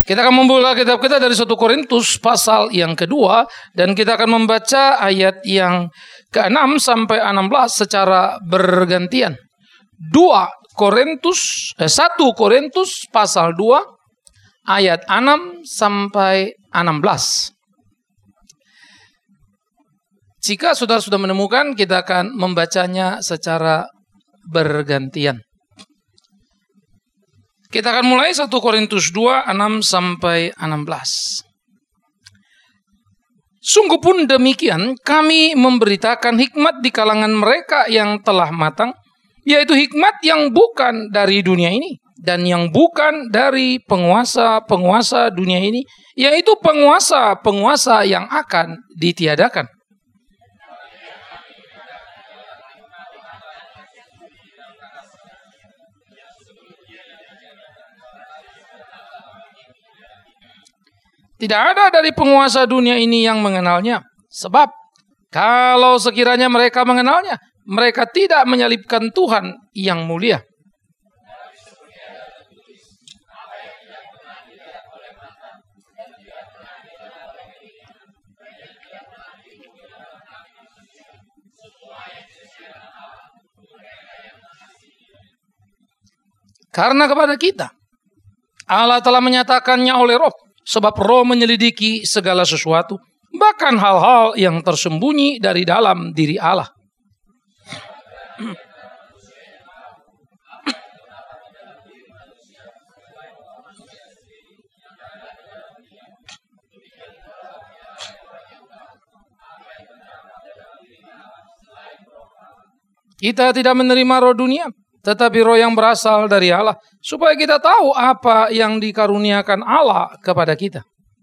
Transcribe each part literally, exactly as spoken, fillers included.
Kita akan membuka kitab kita dari satu Korintus pasal yang kedua, dan kita akan membaca ayat yang keenam sampai enam belas secara bergantian. dua Korintus eh, satu Korintus pasal dua ayat enam sampai enam belas. Jika saudara sudah menemukan, kita akan membacanya secara bergantian. Kita akan mulai satu Korintus dua, enam sampai enam belas. Sungguh pun demikian, kami memberitakan hikmat di kalangan mereka yang telah matang, yaitu hikmat yang bukan dari dunia ini, dan yang bukan dari penguasa-penguasa dunia ini, yaitu penguasa-penguasa yang akan ditiadakan. Tidak ada dari penguasa dunia ini yang mengenalnya. Sebab kalau sekiranya mereka mengenalnya, mereka tidak menyalibkan Tuhan yang mulia. Karena kepada kita, Allah telah menyatakannya oleh Roh. Sebab Roh menyelidiki segala sesuatu, bahkan hal-hal yang tersembunyi dari dalam diri Allah. Kita tidak menerima roh dunia, tetapi roh yang berasal dari Allah, supaya kita tahu apa yang dikaruniakan Allah kepada kita.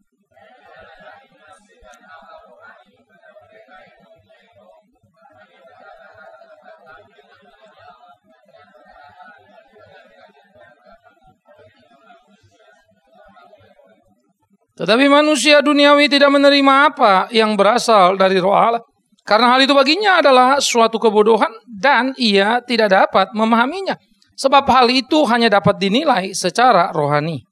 Tetapi manusia duniawi tidak menerima apa yang berasal dari roh Allah, karena hal itu baginya adalah suatu kebodohan dan ia tidak dapat memahaminya. Sebab hal itu hanya dapat dinilai secara rohani.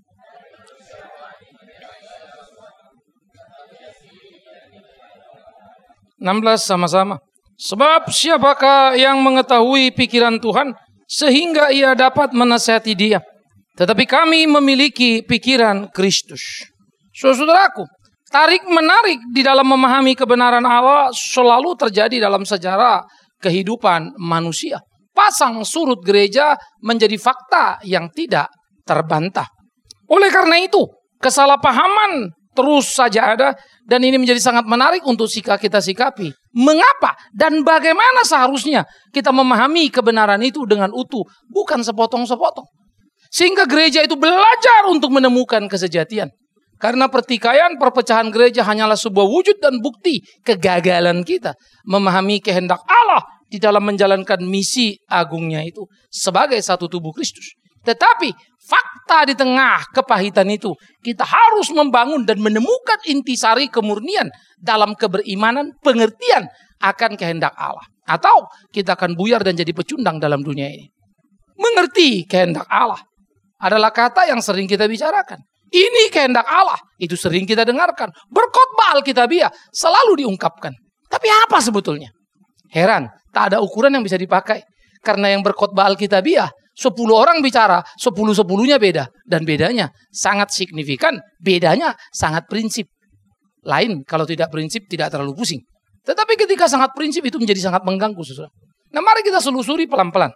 enam belas sama-sama. Sebab siapakah yang mengetahui pikiran Tuhan sehingga ia dapat menasihati dia? Tetapi kami memiliki pikiran Kristus. Saudaraku, tarik-menarik di dalam memahami kebenaran Allah selalu terjadi dalam sejarah kehidupan manusia. Pasang surut gereja menjadi fakta yang tidak terbantah. Oleh karena itu, kesalahpahaman terus saja ada, dan ini menjadi sangat menarik untuk kita sikapi. Mengapa dan bagaimana seharusnya kita memahami kebenaran itu dengan utuh, bukan sepotong-sepotong. Sehingga gereja itu belajar untuk menemukan kesejatian. Karena pertikaian, perpecahan gereja hanyalah sebuah wujud dan bukti kegagalan kita memahami kehendak Allah di dalam menjalankan misi agungnya itu sebagai satu tubuh Kristus. Tetapi fakta di tengah kepahitan itu, kita harus membangun dan menemukan intisari kemurnian dalam keberimanan, pengertian akan kehendak Allah. Atau kita akan buyar dan jadi pecundang dalam dunia ini. Mengerti kehendak Allah adalah kata yang sering kita bicarakan. Ini kehendak Allah, itu sering kita dengarkan. Berkhotbah Alkitabiah selalu diungkapkan. Tapi apa sebetulnya? Heran, tak ada ukuran yang bisa dipakai. Karena yang berkhotbah Alkitabiah, sepuluh orang bicara, sepuluh-sepuluhnya beda. Dan bedanya sangat signifikan, bedanya sangat prinsip. Lain, kalau tidak prinsip tidak terlalu pusing. Tetapi ketika sangat prinsip itu menjadi sangat mengganggu, saudara. Nah, mari kita selusuri pelan-pelan.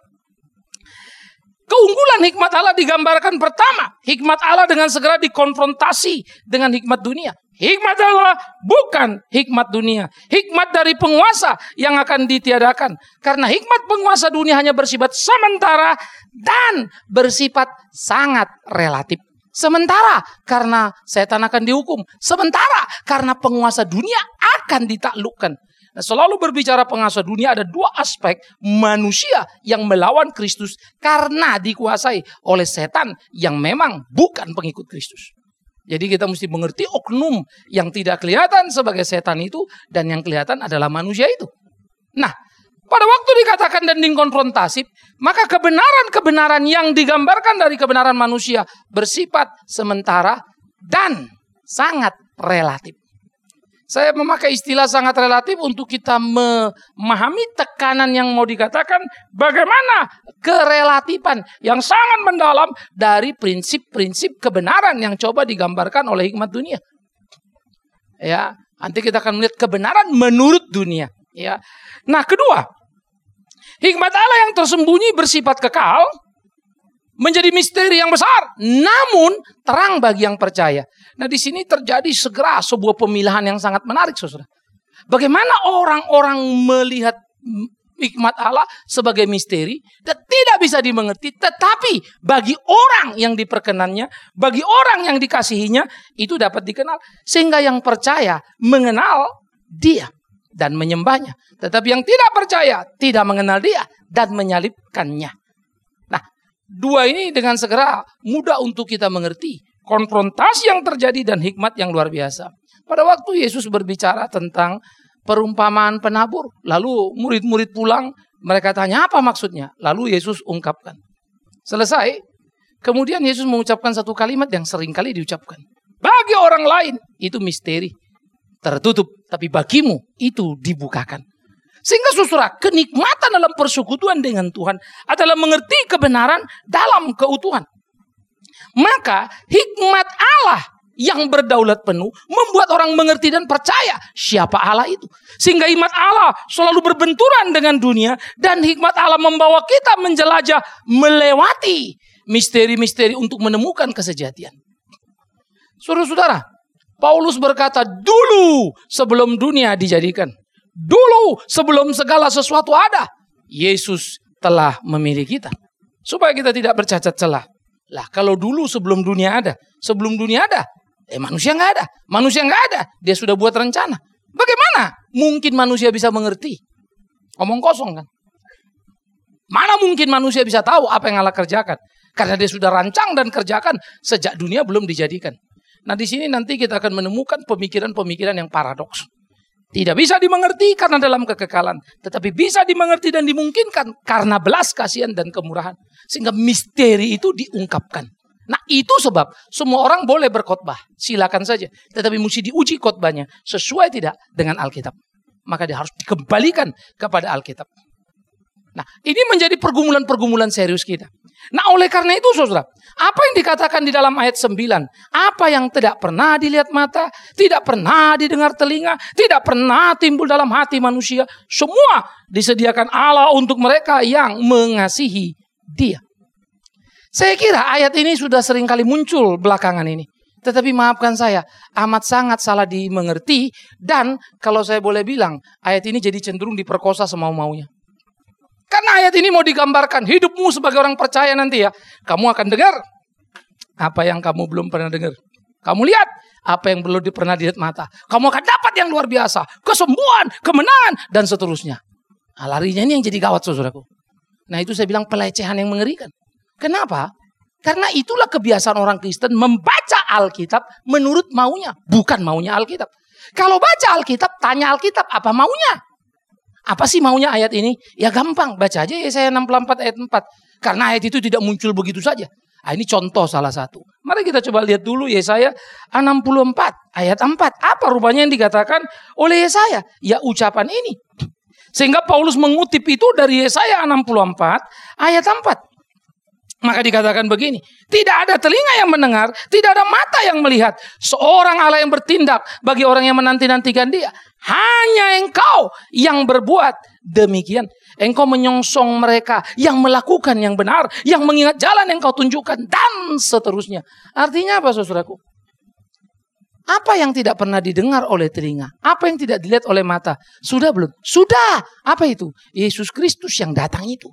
Keunggulan hikmat Allah digambarkan pertama. Hikmat Allah dengan segera dikonfrontasi dengan hikmat dunia. Hikmat Allah bukan hikmat dunia. Hikmat dari penguasa yang akan ditiadakan. Karena hikmat penguasa dunia hanya bersifat sementara dan bersifat sangat relatif. Sementara karena setan akan dihukum. Sementara karena penguasa dunia akan ditaklukkan. Nah, selalu berbicara penguasa dunia ada dua aspek. Manusia yang melawan Kristus karena dikuasai oleh setan yang memang bukan pengikut Kristus. Jadi kita mesti mengerti oknum yang tidak kelihatan sebagai setan itu dan yang kelihatan adalah manusia itu. Nah, Pada waktu dikatakan dan dikonfrontasi, maka kebenaran-kebenaran yang digambarkan dari kebenaran manusia bersifat sementara dan sangat relatif. Saya memakai istilah sangat relatif untuk kita memahami tekanan yang mau dikatakan, bagaimana kerelatifan yang sangat mendalam dari prinsip-prinsip kebenaran yang coba digambarkan oleh hikmat dunia. Ya, nanti kita akan melihat kebenaran menurut dunia. Ya, nah kedua, hikmat Allah yang tersembunyi bersifat kekal menjadi misteri yang besar, namun terang bagi yang percaya. Nah di sini terjadi segera sebuah pemilahan yang sangat menarik, saudara. Bagaimana orang-orang melihat hikmat Allah sebagai misteri dan tidak bisa dimengerti, tetapi bagi orang yang diperkenannya, bagi orang yang dikasihinya, itu dapat dikenal. Sehingga yang percaya mengenal dia dan menyembahnya. Tetapi yang tidak percaya tidak mengenal dia dan menyalibkannya. Nah, dua ini dengan segera mudah untuk kita mengerti. Konfrontasi yang terjadi dan hikmat yang luar biasa. Pada waktu Yesus berbicara tentang perumpamaan penabur, lalu murid-murid pulang, mereka tanya apa maksudnya? Lalu Yesus ungkapkan. Selesai, kemudian Yesus mengucapkan satu kalimat yang sering kali diucapkan. Bagi orang lain itu misteri, tertutup, tapi bagimu itu dibukakan. Sehingga saudara, kenikmatan dalam persekutuan dengan Tuhan adalah mengerti kebenaran dalam keutuhan. Maka hikmat Allah yang berdaulat penuh membuat orang mengerti dan percaya siapa Allah itu. Sehingga hikmat Allah selalu berbenturan dengan dunia dan hikmat Allah membawa kita menjelajah melewati misteri-misteri untuk menemukan kesejatian. Saudara-saudara, Paulus berkata, dulu sebelum dunia dijadikan, dulu sebelum segala sesuatu ada, Yesus telah memilih kita supaya kita tidak bercacat celah. Lah kalau dulu sebelum dunia ada, sebelum dunia ada, eh manusia nggak ada, manusia nggak ada, dia sudah buat rencana. Bagaimana mungkin manusia bisa mengerti? Omong kosong kan? Mana mungkin manusia bisa tahu apa yang Allah kerjakan? Karena dia sudah rancang dan kerjakan sejak dunia belum dijadikan. Nah di sini nanti kita akan menemukan pemikiran-pemikiran yang paradoks. Tidak bisa dimengerti karena dalam kekekalan. Tetapi bisa dimengerti dan dimungkinkan karena belas kasihan dan kemurahan. Sehingga misteri itu diungkapkan. Nah itu sebab semua orang boleh berkhotbah. Silakan saja. Tetapi mesti diuji khotbahnya. Sesuai tidak dengan Alkitab. Maka dia harus dikembalikan kepada Alkitab. Nah ini menjadi pergumulan-pergumulan serius kita. Nah oleh karena itu saudara, apa yang dikatakan di dalam ayat sembilan, apa yang tidak pernah dilihat mata, tidak pernah didengar telinga, tidak pernah timbul dalam hati manusia, semua disediakan Allah untuk mereka yang mengasihi Dia. Saya kira ayat ini sudah sering kali muncul belakangan ini. Tetapi maafkan saya, amat sangat salah dimengerti. Dan kalau saya boleh bilang, ayat ini jadi cenderung diperkosa semau-maunya. Karena ayat ini mau digambarkan hidupmu sebagai orang percaya nanti ya. Kamu akan dengar apa yang kamu belum pernah dengar. Kamu lihat apa yang belum pernah dilihat mata. Kamu akan dapat yang luar biasa. Kesembuhan, kemenangan, dan seterusnya. Nah, larinya ini yang jadi gawat saudaraku. Nah itu saya bilang pelecehan yang mengerikan. Kenapa? Karena itulah kebiasaan orang Kristen membaca Alkitab menurut maunya. Bukan maunya Alkitab. Kalau baca Alkitab, tanya Alkitab apa maunya. Apa sih maunya ayat ini? Ya gampang, baca aja Yesaya enam puluh empat ayat empat. Karena ayat itu tidak muncul begitu saja. Nah, ini contoh salah satu. Mari kita coba lihat dulu Yesaya enam puluh empat ayat empat. Apa rupanya yang dikatakan oleh Yesaya? Ya ucapan ini. Sehingga Paulus mengutip itu dari Yesaya enam puluh empat ayat empat. Maka dikatakan begini, tidak ada telinga yang mendengar, tidak ada mata yang melihat. Seorang Allah yang bertindak bagi orang yang menanti-nantikan Dia. Hanya Engkau yang berbuat demikian. Engkau menyongsong mereka yang melakukan yang benar, yang mengingat jalan yang Kau tunjukkan, dan seterusnya. Artinya apa saudaraku? Apa yang tidak pernah didengar oleh telinga? Apa yang tidak dilihat oleh mata? Sudah belum? Sudah. Apa itu? Yesus Kristus yang datang itu.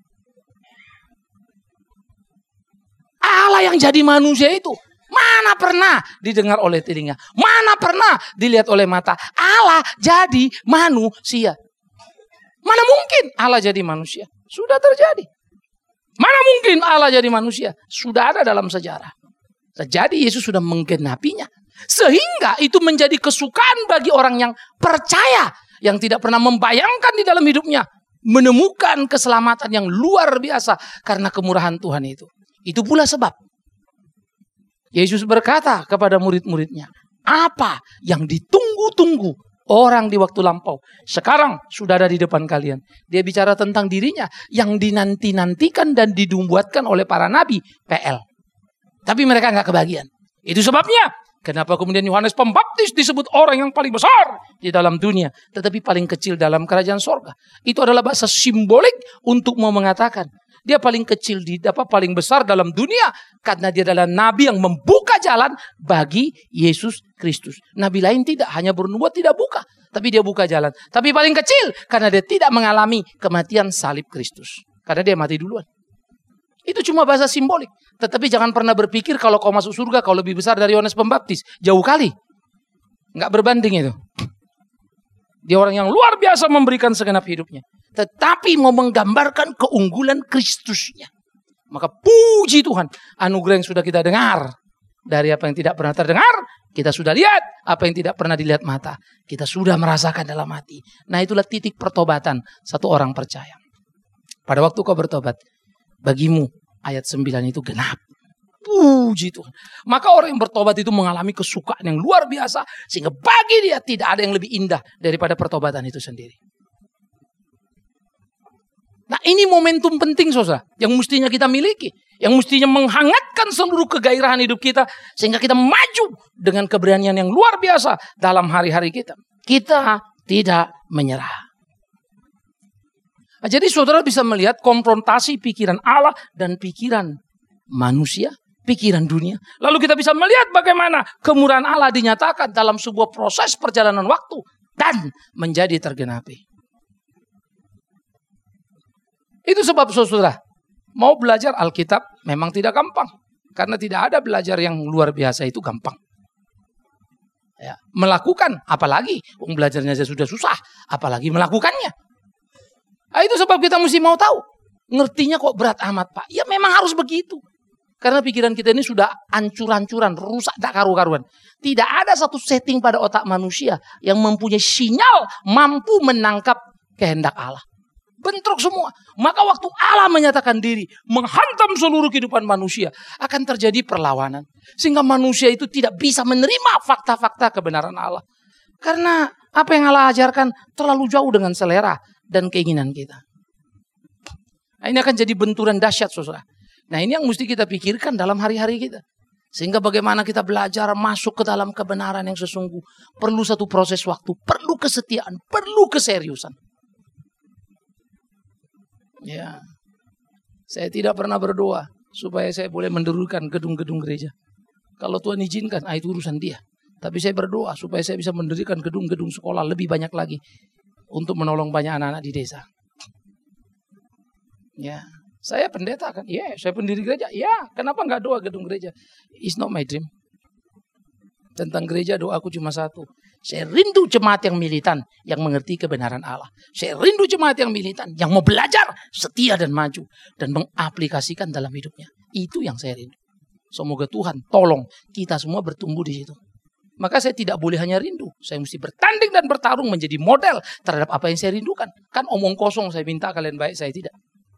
Allah yang jadi manusia itu mana pernah didengar oleh telinga, mana pernah dilihat oleh mata. Allah jadi manusia. Mana mungkin Allah jadi manusia? Sudah terjadi. Mana mungkin Allah jadi manusia? Sudah ada dalam sejarah. Jadi Yesus sudah menggenapinya. Sehingga itu menjadi kesukaan bagi orang yang percaya, yang tidak pernah membayangkan di dalam hidupnya menemukan keselamatan yang luar biasa karena kemurahan Tuhan itu. Itu pula sebab Yesus berkata kepada murid-muridnya, apa yang ditunggu-tunggu orang di waktu lampau sekarang sudah ada di depan kalian. Dia bicara tentang dirinya yang dinanti-nantikan dan dibuatkan oleh para nabi, P L. Tapi mereka nggak kebagian. Itu sebabnya kenapa kemudian Yohanes Pembaptis disebut orang yang paling besar di dalam dunia, tetapi paling kecil dalam kerajaan sorga. Itu adalah bahasa simbolik untuk mau mengatakan dia paling kecil di apa paling besar dalam dunia karena dia adalah nabi yang membuka jalan bagi Yesus Kristus. Nabi lain tidak, hanya bernubuat tidak buka, tapi dia buka jalan. Tapi paling kecil karena dia tidak mengalami kematian salib Kristus. Karena dia mati duluan. Itu cuma bahasa simbolik. Tetapi jangan pernah berpikir kalau kau masuk surga kau lebih besar dari Yohanes Pembaptis. Jauh kali. Nggak berbanding itu. Dia orang yang luar biasa memberikan segenap hidupnya. Tetapi mau menggambarkan keunggulan Kristusnya. Maka puji Tuhan. Anugerah yang sudah kita dengar. Dari apa yang tidak pernah terdengar. Kita sudah lihat. Apa yang tidak pernah dilihat mata. Kita sudah merasakan dalam hati. Nah itulah titik pertobatan satu orang percaya. Pada waktu kau bertobat. Bagimu ayat sembilan itu genap. Puji Tuhan. Maka orang yang bertobat itu mengalami kesukaan yang luar biasa. Sehingga bagi dia tidak ada yang lebih indah daripada pertobatan itu sendiri. Nah ini momentum penting saudara. Yang mestinya kita miliki. Yang mestinya menghangatkan seluruh kegairahan hidup kita. Sehingga kita maju dengan keberanian yang luar biasa dalam hari-hari kita. Kita tidak menyerah. Nah, jadi saudara bisa melihat konfrontasi pikiran Allah dan pikiran manusia, pikiran dunia. Lalu kita bisa melihat bagaimana kemurahan Allah dinyatakan dalam sebuah proses perjalanan waktu dan menjadi tergenapi. Itu sebab saudara, mau belajar Alkitab memang tidak gampang. Karena tidak ada belajar yang luar biasa itu gampang. Ya, melakukan, apalagi belajarnya saja sudah susah, apalagi melakukannya. Nah, itu sebab kita mesti mau tahu. Ngertinya kok berat amat Pak. Ya memang harus begitu. Karena pikiran kita ini sudah hancur-hancuran, rusak tak karu-karuan. Tidak ada satu setting pada otak manusia yang mempunyai sinyal mampu menangkap kehendak Allah. Bentrok semua. Maka waktu Allah menyatakan diri, menghantam seluruh kehidupan manusia, akan terjadi perlawanan. Sehingga manusia itu tidak bisa menerima fakta-fakta kebenaran Allah. Karena apa yang Allah ajarkan terlalu jauh dengan selera dan keinginan kita. Nah, ini akan jadi benturan dahsyat saudara. Nah ini yang mesti kita pikirkan dalam hari-hari kita. Sehingga bagaimana kita belajar masuk ke dalam kebenaran yang sesungguh. Perlu satu proses waktu. Perlu kesetiaan. Perlu keseriusan. Ya, saya tidak pernah berdoa supaya saya boleh mendirikan gedung-gedung gereja. Kalau Tuhan izinkan, ah, itu urusan dia. Tapi saya berdoa supaya saya bisa mendirikan gedung-gedung sekolah lebih banyak lagi. Untuk menolong banyak anak-anak di desa. Ya, saya pendeta kan? Ya, yeah, saya pendiri gereja. Ya, yeah, kenapa nggak doa gedung gereja? It's not my dream. Tentang gereja doaku cuma satu. Saya rindu jemaat yang militan, yang mengerti kebenaran Allah. Saya rindu jemaat yang militan, yang mau belajar, setia dan maju. Dan mengaplikasikan dalam hidupnya. Itu yang saya rindu. Semoga Tuhan tolong kita semua bertumbuh di situ. Maka saya tidak boleh hanya rindu. Saya mesti bertanding dan bertarung menjadi model terhadap apa yang saya rindukan. Kan omong kosong saya minta kalian baik, saya tidak.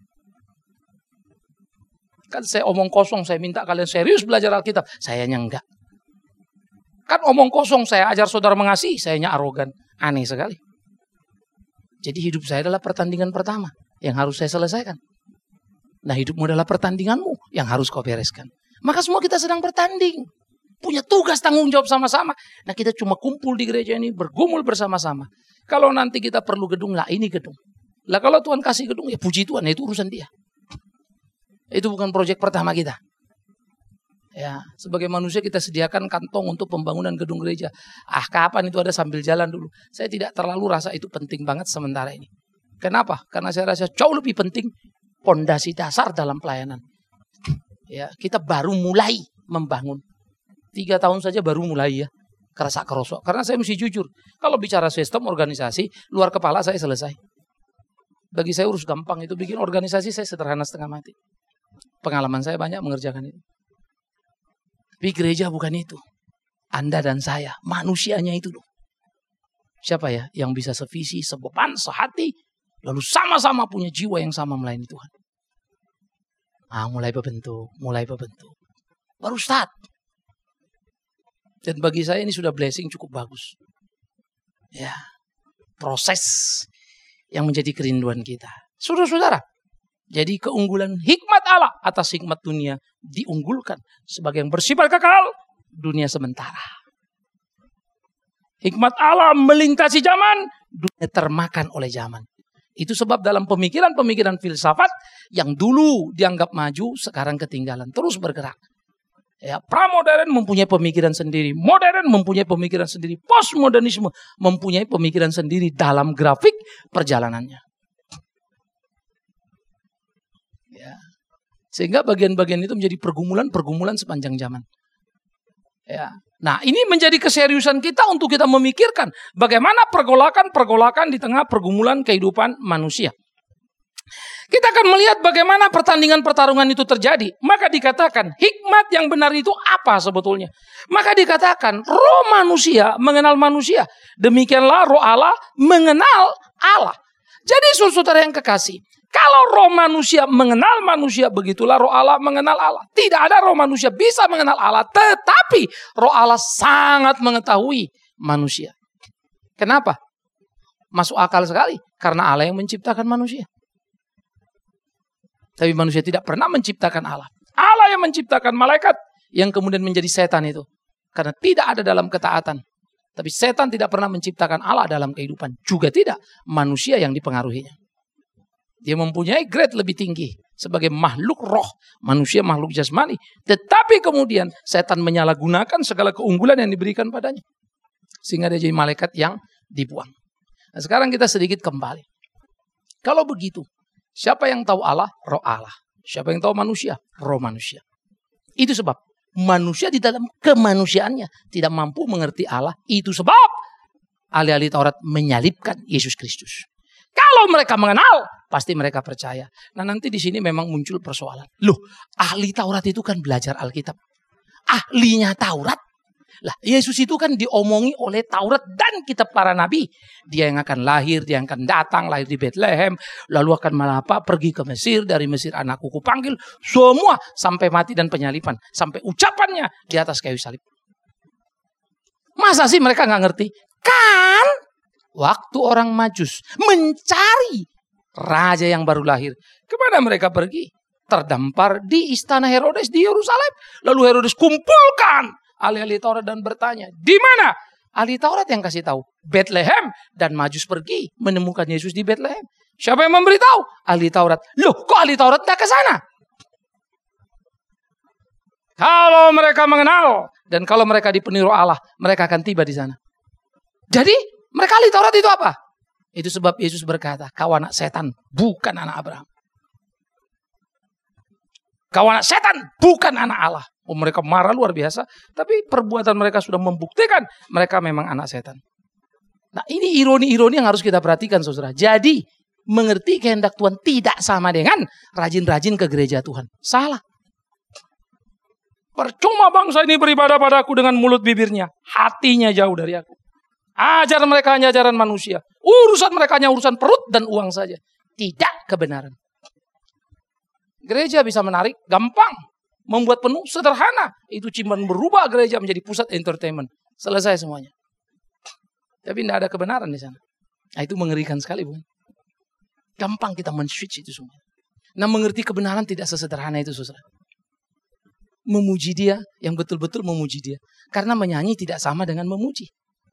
Kan saya omong kosong saya minta kalian serius belajar Alkitab. Sayanya enggak. Kan omong kosong saya ajar saudara mengasihi. Sayanya arogan. Aneh sekali. Jadi hidup saya adalah pertandingan pertama yang harus saya selesaikan. Nah hidupmu adalah pertandinganmu yang harus kau bereskan. Maka semua kita sedang bertanding. Punya tugas tanggung jawab sama-sama. Nah kita cuma kumpul di gereja ini. Bergumul bersama-sama. Kalau nanti kita perlu gedung. Lah ini gedung. Lah kalau Tuhan kasih gedung. Ya puji Tuhan. Itu urusan dia. Itu bukan proyek pertama kita. Ya, sebagai manusia kita sediakan kantong untuk pembangunan gedung gereja. Ah kapan itu ada sambil jalan dulu. Saya tidak terlalu rasa itu penting banget sementara ini. Kenapa? Karena saya rasa jauh lebih penting. Pondasi dasar dalam pelayanan. Ya, kita baru mulai membangun. Tiga tahun saja baru mulai ya. Kerasa kerosok. Karena saya mesti jujur. Kalau bicara sistem organisasi, luar kepala saya selesai. Bagi saya urus gampang itu. Bikin organisasi saya sederhana setengah mati. Pengalaman saya banyak mengerjakan itu. Tapi gereja bukan itu. Anda dan saya. Manusianya itu loh. Siapa ya yang bisa sevisi, sebeban, sehati. Lalu sama-sama punya jiwa yang sama melayani Tuhan. Ah, mulai berbentuk, mulai berbentuk. Baru start. Dan bagi saya ini sudah blessing cukup bagus. Ya, proses yang menjadi kerinduan kita. Saudara-saudara, jadi keunggulan hikmat Allah atas hikmat dunia diunggulkan sebagai yang bersifat kekal, dunia sementara. Hikmat Allah melintasi zaman, dunia termakan oleh zaman. Itu sebab dalam pemikiran-pemikiran filsafat yang dulu dianggap maju, sekarang ketinggalan, terus bergerak. Ya, pramodern mempunyai pemikiran sendiri, modern mempunyai pemikiran sendiri, postmodernisme mempunyai pemikiran sendiri dalam grafik perjalanannya. Ya. Sehingga bagian-bagian itu menjadi pergumulan-pergumulan sepanjang zaman. Ya. Nah, ini menjadi keseriusan kita untuk kita memikirkan bagaimana pergolakan-pergolakan di tengah pergumulan kehidupan manusia. Kita akan melihat bagaimana pertandingan pertarungan itu terjadi. Maka dikatakan hikmat yang benar itu apa sebetulnya? Maka dikatakan roh manusia mengenal manusia. Demikianlah roh Allah mengenal Allah. Jadi saudara yang kekasih, kalau roh manusia mengenal manusia, begitulah roh Allah mengenal Allah. Tidak ada roh manusia bisa mengenal Allah, tetapi roh Allah sangat mengetahui manusia. Kenapa? Masuk akal sekali. Karena Allah yang menciptakan manusia. Tapi manusia tidak pernah menciptakan Allah. Allah yang menciptakan malaikat yang kemudian menjadi setan itu. Karena tidak ada dalam ketaatan. Tapi setan tidak pernah menciptakan Allah dalam kehidupan. Juga tidak manusia yang dipengaruhinya. Dia mempunyai grade lebih tinggi. Sebagai makhluk roh. Manusia makhluk jasmani. Tetapi kemudian setan menyalahgunakan segala keunggulan yang diberikan padanya. Sehingga dia jadi malaikat yang dibuang. Nah, sekarang kita sedikit kembali. Kalau begitu. Siapa yang tahu Allah? Roh Allah. Siapa yang tahu manusia? Roh manusia. Itu sebab manusia di dalam kemanusiaannya tidak mampu mengerti Allah. Itu sebab ahli-ahli Taurat menyalibkan Yesus Kristus. Kalau mereka mengenal, pasti mereka percaya. Nah, nanti di sini memang muncul persoalan. Loh, ahli Taurat itu kan belajar Alkitab. Ahlinya Taurat. Lah, Yesus itu kan diomongi oleh Taurat dan kitab para nabi. Dia yang akan lahir, dia yang akan datang, lahir di Bethlehem, lalu akan melapa, pergi ke Mesir, dari Mesir anakku kupanggil, semua sampai mati dan penyalipan, sampai ucapannya di atas kayu salib. Masa sih mereka nggak ngerti? Kan waktu orang Majus mencari raja yang baru lahir, kemana mereka pergi? Terdampar di istana Herodes di Yerusalem. Lalu Herodes kumpulkan ahli-ahli Taurat dan bertanya, di mana? Ahli Taurat yang kasih tahu, Bethlehem, dan Majus pergi menemukan Yesus di Bethlehem. Siapa yang memberitahu? Ahli Taurat. Loh, kok ahli Taurat tidak ke sana? Kalau mereka mengenal dan kalau mereka dipenuhi roh Allah, mereka akan tiba di sana. Jadi, mereka ahli Taurat itu apa? Itu sebab Yesus berkata, kau anak setan, bukan anak Abraham. Kau anak setan, bukan anak Allah. Oh, mereka marah luar biasa, tapi perbuatan mereka sudah membuktikan mereka memang anak setan. Nah, ini ironi-ironi yang harus kita perhatikan, saudara. Jadi, mengerti kehendak Tuhan tidak sama dengan rajin-rajin ke gereja Tuhan. Salah. Percuma bangsa ini beribadah padaku dengan mulut bibirnya, hatinya jauh dari aku. Ajar mereka hanya ajaran manusia. Urusan mereka hanya urusan perut dan uang saja. Tidak kebenaran. Gereja bisa menarik, gampang. Membuat penuh, sederhana. Itu cuma berubah gereja menjadi pusat entertainment. Selesai semuanya. Tapi tidak ada kebenaran di sana. Nah, itu mengerikan sekali, bukan? Gampang kita men-switch itu semua. Nah, mengerti kebenaran tidak sesederhana itu, saudara. Memuji dia, yang betul-betul memuji dia. Karena menyanyi tidak sama dengan memuji.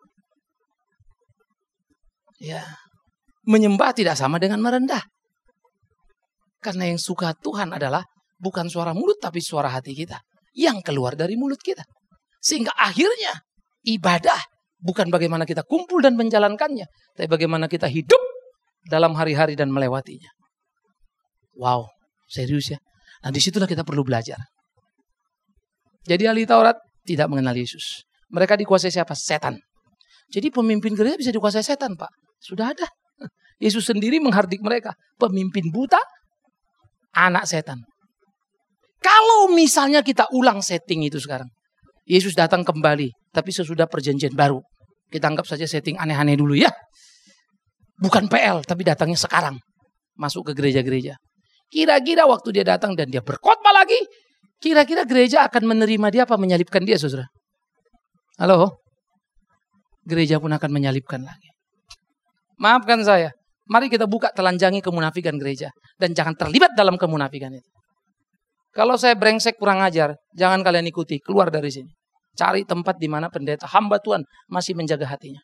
Ya, menyembah tidak sama dengan merendah. Karena yang suka Tuhan adalah bukan suara mulut, tapi suara hati kita. Yang keluar dari mulut kita. Sehingga akhirnya ibadah bukan bagaimana kita kumpul dan menjalankannya. Tapi bagaimana kita hidup dalam hari-hari dan melewatinya. Wow, serius ya. Nah, disitulah kita perlu belajar. Jadi ahli Taurat tidak mengenal Yesus. Mereka dikuasai siapa? Setan. Jadi pemimpin gereja bisa dikuasai setan, Pak. Sudah ada. Yesus sendiri menghardik mereka. Pemimpin buta, anak setan. Kalau misalnya kita ulang setting itu sekarang. Yesus datang kembali. Tapi sesudah perjanjian baru. Kita anggap saja setting aneh-aneh dulu ya. Bukan P L, tapi datangnya sekarang. Masuk ke gereja-gereja. Kira-kira waktu dia datang dan dia berkhotbah lagi, kira-kira gereja akan menerima dia apa menyalibkan dia, saudara? Halo? Gereja pun akan menyalibkan lagi. Maafkan saya. Mari kita buka telanjangi kemunafikan gereja. Dan jangan terlibat dalam kemunafikan itu. Kalau saya brengsek kurang ajar, jangan kalian ikuti. Keluar dari sini. Cari tempat di mana pendeta, hamba Tuhan masih menjaga hatinya.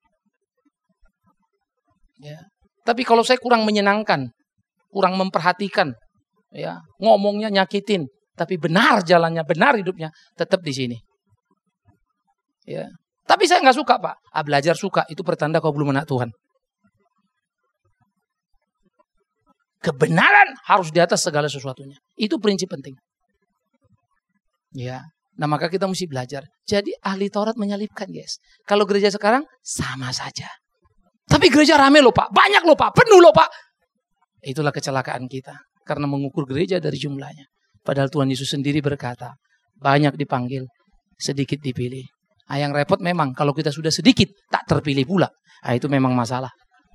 Ya. Tapi kalau saya kurang menyenangkan, kurang memperhatikan, ya, ngomongnya nyakitin, tapi benar jalannya, benar hidupnya, tetap di sini. Ya. Tapi saya nggak suka, Pak. Ah, belajar suka, itu pertanda kau belum anak Tuhan. Kebenaran harus di atas segala sesuatunya. Itu prinsip penting. Ya. Nah, maka kita mesti belajar. Jadi ahli Taurat menyalibkan, guys. Kalau gereja sekarang sama saja. Tapi gereja rame loh, Pak. Banyak loh, Pak. Penuh loh, Pak. Itulah kecelakaan kita. Karena mengukur gereja dari jumlahnya. Padahal Tuhan Yesus sendiri berkata, banyak dipanggil, sedikit dipilih. Nah, yang repot memang kalau kita sudah sedikit, tak terpilih pula. Nah, itu memang masalah.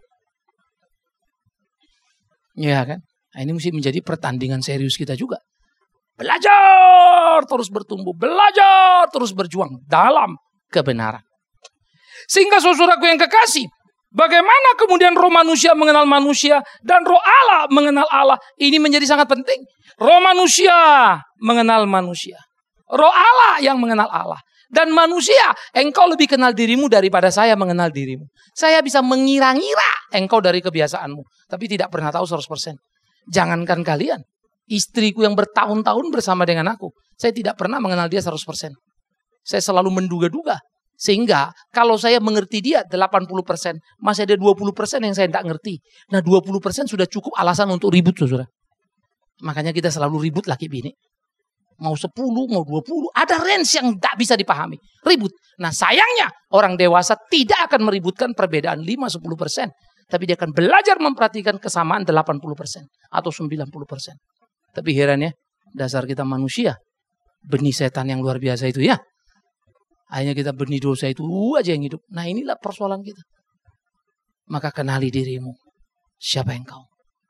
Ya kan? Nah, ini mesti menjadi pertandingan serius kita juga. Belajar terus bertumbuh. Belajar terus berjuang dalam kebenaran. Sehingga saudaraku yang kekasih, bagaimana kemudian roh manusia mengenal manusia dan roh Allah mengenal Allah. Ini menjadi sangat penting. Roh manusia mengenal manusia. Roh Allah yang mengenal Allah. Dan manusia, engkau lebih kenal dirimu daripada saya mengenal dirimu. Saya bisa mengira-ngira engkau dari kebiasaanmu. Tapi tidak pernah tahu seratus persen. Jangankan kalian. Istriku yang bertahun-tahun bersama dengan aku. Saya tidak pernah mengenal dia seratus persen. Saya selalu menduga-duga. Sehingga kalau saya mengerti dia delapan puluh persen. Masih ada dua puluh persen yang saya tidak ngerti. Nah dua puluh persen sudah cukup alasan untuk ribut, saudara. Makanya kita selalu ribut laki bini. Mau sepuluh, mau dua puluh. Ada range yang tidak bisa dipahami. Ribut. Nah sayangnya orang dewasa tidak akan meributkan perbedaan lima sampai sepuluh persen. Tapi dia akan belajar memperhatikan kesamaan delapan puluh persen. Atau sembilan puluh persen. Tapi herannya dasar kita manusia. Benih setan yang luar biasa itu ya. Akhirnya kita benih dosa itu aja yang hidup. Nah inilah persoalan kita. Maka kenali dirimu. Siapa engkau?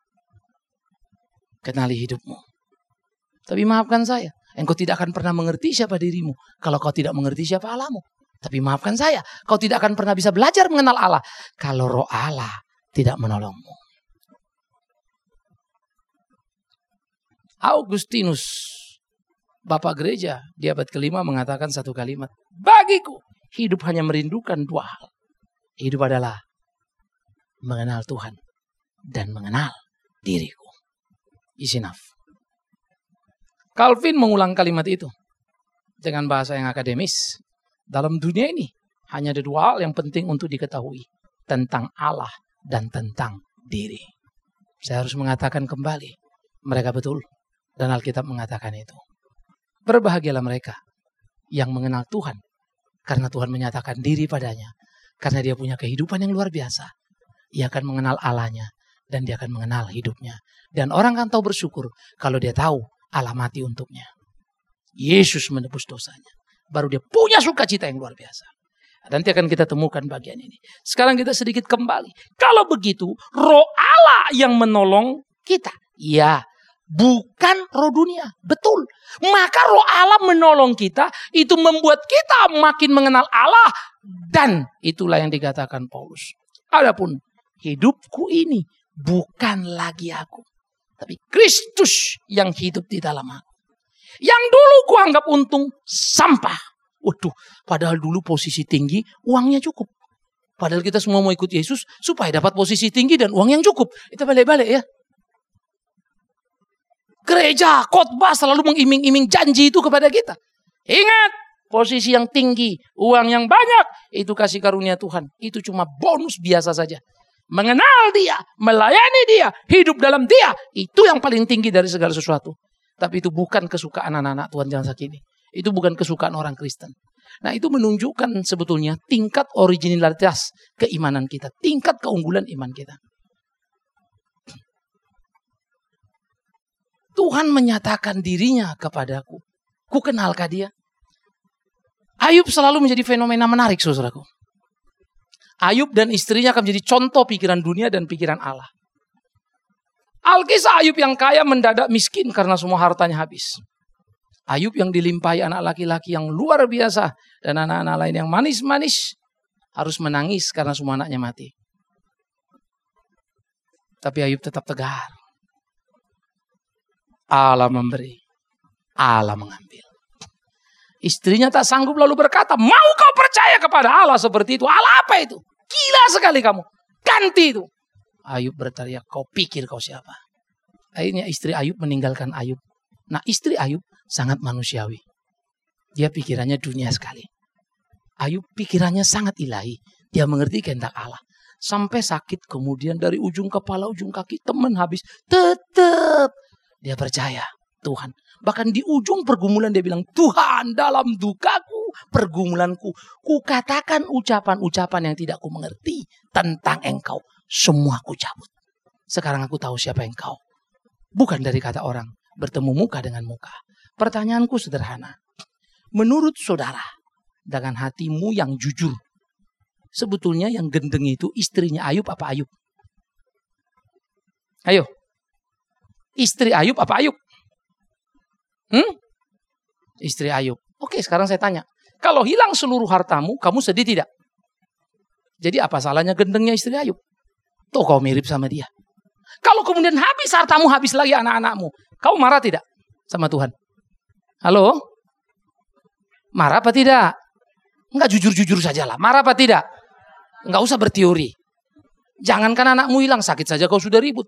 Kenali hidupmu. Tapi maafkan saya. Engkau tidak akan pernah mengerti siapa dirimu. Kalau kau tidak mengerti siapa Allahmu. Tapi maafkan saya. Kau tidak akan pernah bisa belajar mengenal Allah. Kalau roh Allah tidak menolongmu. Augustinus, Bapak Gereja di abad kelima mengatakan satu kalimat. Bagiku hidup hanya merindukan dua hal. Hidup adalah mengenal Tuhan dan mengenal diriku. Is enough. Calvin mengulang kalimat itu dengan bahasa yang akademis. Dalam dunia ini hanya ada dua hal yang penting untuk diketahui. Tentang Allah dan tentang diri. Saya harus mengatakan kembali. Mereka betul. Dan Alkitab mengatakan itu. Berbahagialah mereka yang mengenal Tuhan. Karena Tuhan menyatakan diri padanya. Karena dia punya kehidupan yang luar biasa. Ia akan mengenal Allahnya. Dan dia akan mengenal hidupnya. Dan orang akan tahu bersyukur kalau dia tahu Allah mati untuknya. Yesus menebus dosanya. Baru dia punya sukacita yang luar biasa. Nanti akan kita temukan bagian ini. Sekarang kita sedikit kembali. Kalau begitu, roh Allah yang menolong kita. Ya, bukan roh dunia. Betul. Maka roh Allah menolong kita. Itu membuat kita makin mengenal Allah. Dan itulah yang dikatakan Paulus. Adapun hidupku ini bukan lagi aku. Tapi Kristus yang hidup di dalam aku. Yang dulu kuanggap untung sampah. Waduh, padahal dulu posisi tinggi, uangnya cukup. Padahal kita semua mau ikut Yesus supaya dapat posisi tinggi dan uang yang cukup. Itu balik-balik ya. Gereja, khotbah selalu mengiming-iming janji itu kepada kita. Ingat, posisi yang tinggi, uang yang banyak, itu kasih karunia Tuhan. Itu cuma bonus biasa saja. Mengenal dia, melayani dia, hidup dalam dia. Itu yang paling tinggi dari segala sesuatu. Tapi itu bukan kesukaan anak-anak Tuhan jangan sakini. Itu bukan kesukaan orang Kristen. Nah itu menunjukkan sebetulnya tingkat originalitas keimanan kita. Tingkat keunggulan iman kita. Tuhan menyatakan dirinya kepadaku. Ku kenalkah dia? Ayub selalu menjadi fenomena menarik saudaraku. Ayub dan istrinya akan menjadi contoh pikiran dunia dan pikiran Allah. Alkisah Ayub yang kaya mendadak miskin karena semua hartanya habis. Ayub yang dilimpahi anak laki-laki yang luar biasa dan anak-anak lain yang manis-manis harus menangis karena semua anaknya mati. Tapi Ayub tetap tegar. Allah memberi, Allah mengambil. Istrinya tak sanggup lalu berkata, mau kau percaya kepada Allah seperti itu? Allah apa itu? Gila sekali kamu. Ganti itu. Ayub berteriak, kau pikir kau siapa? Akhirnya istri Ayub meninggalkan Ayub. Nah, istri Ayub sangat manusiawi. Dia pikirannya dunia sekali. Ayub pikirannya sangat ilahi. Dia mengerti kehendak Allah. Sampai sakit kemudian dari ujung kepala, ujung kaki, teman habis. Tetap dia percaya Tuhan. Bahkan di ujung pergumulan dia bilang, Tuhan dalam dukaku, pergumulanku, ku katakan ucapan-ucapan yang tidak ku mengerti tentang Engkau. Semua ku cabut. Sekarang aku tahu siapa Engkau. Bukan dari kata orang, bertemu muka dengan muka. Pertanyaanku sederhana. Menurut saudara, dengan hatimu yang jujur, sebetulnya yang gendeng itu istrinya Ayub apa Ayub? Ayo. Istri Ayub apa Ayub? Hmm? Istri Ayub. Oke, sekarang saya tanya. Kalau hilang seluruh hartamu, kamu sedih tidak? Jadi apa salahnya gendengnya istri Ayub? Tuh kau mirip sama dia. Kalau kemudian habis hartamu, habis lagi anak-anakmu. Kau marah tidak sama Tuhan? Halo? Marah apa tidak? Enggak, jujur-jujur sajalah. Marah apa tidak? Enggak usah berteori. Jangankan anakmu hilang, sakit saja kau sudah ribut.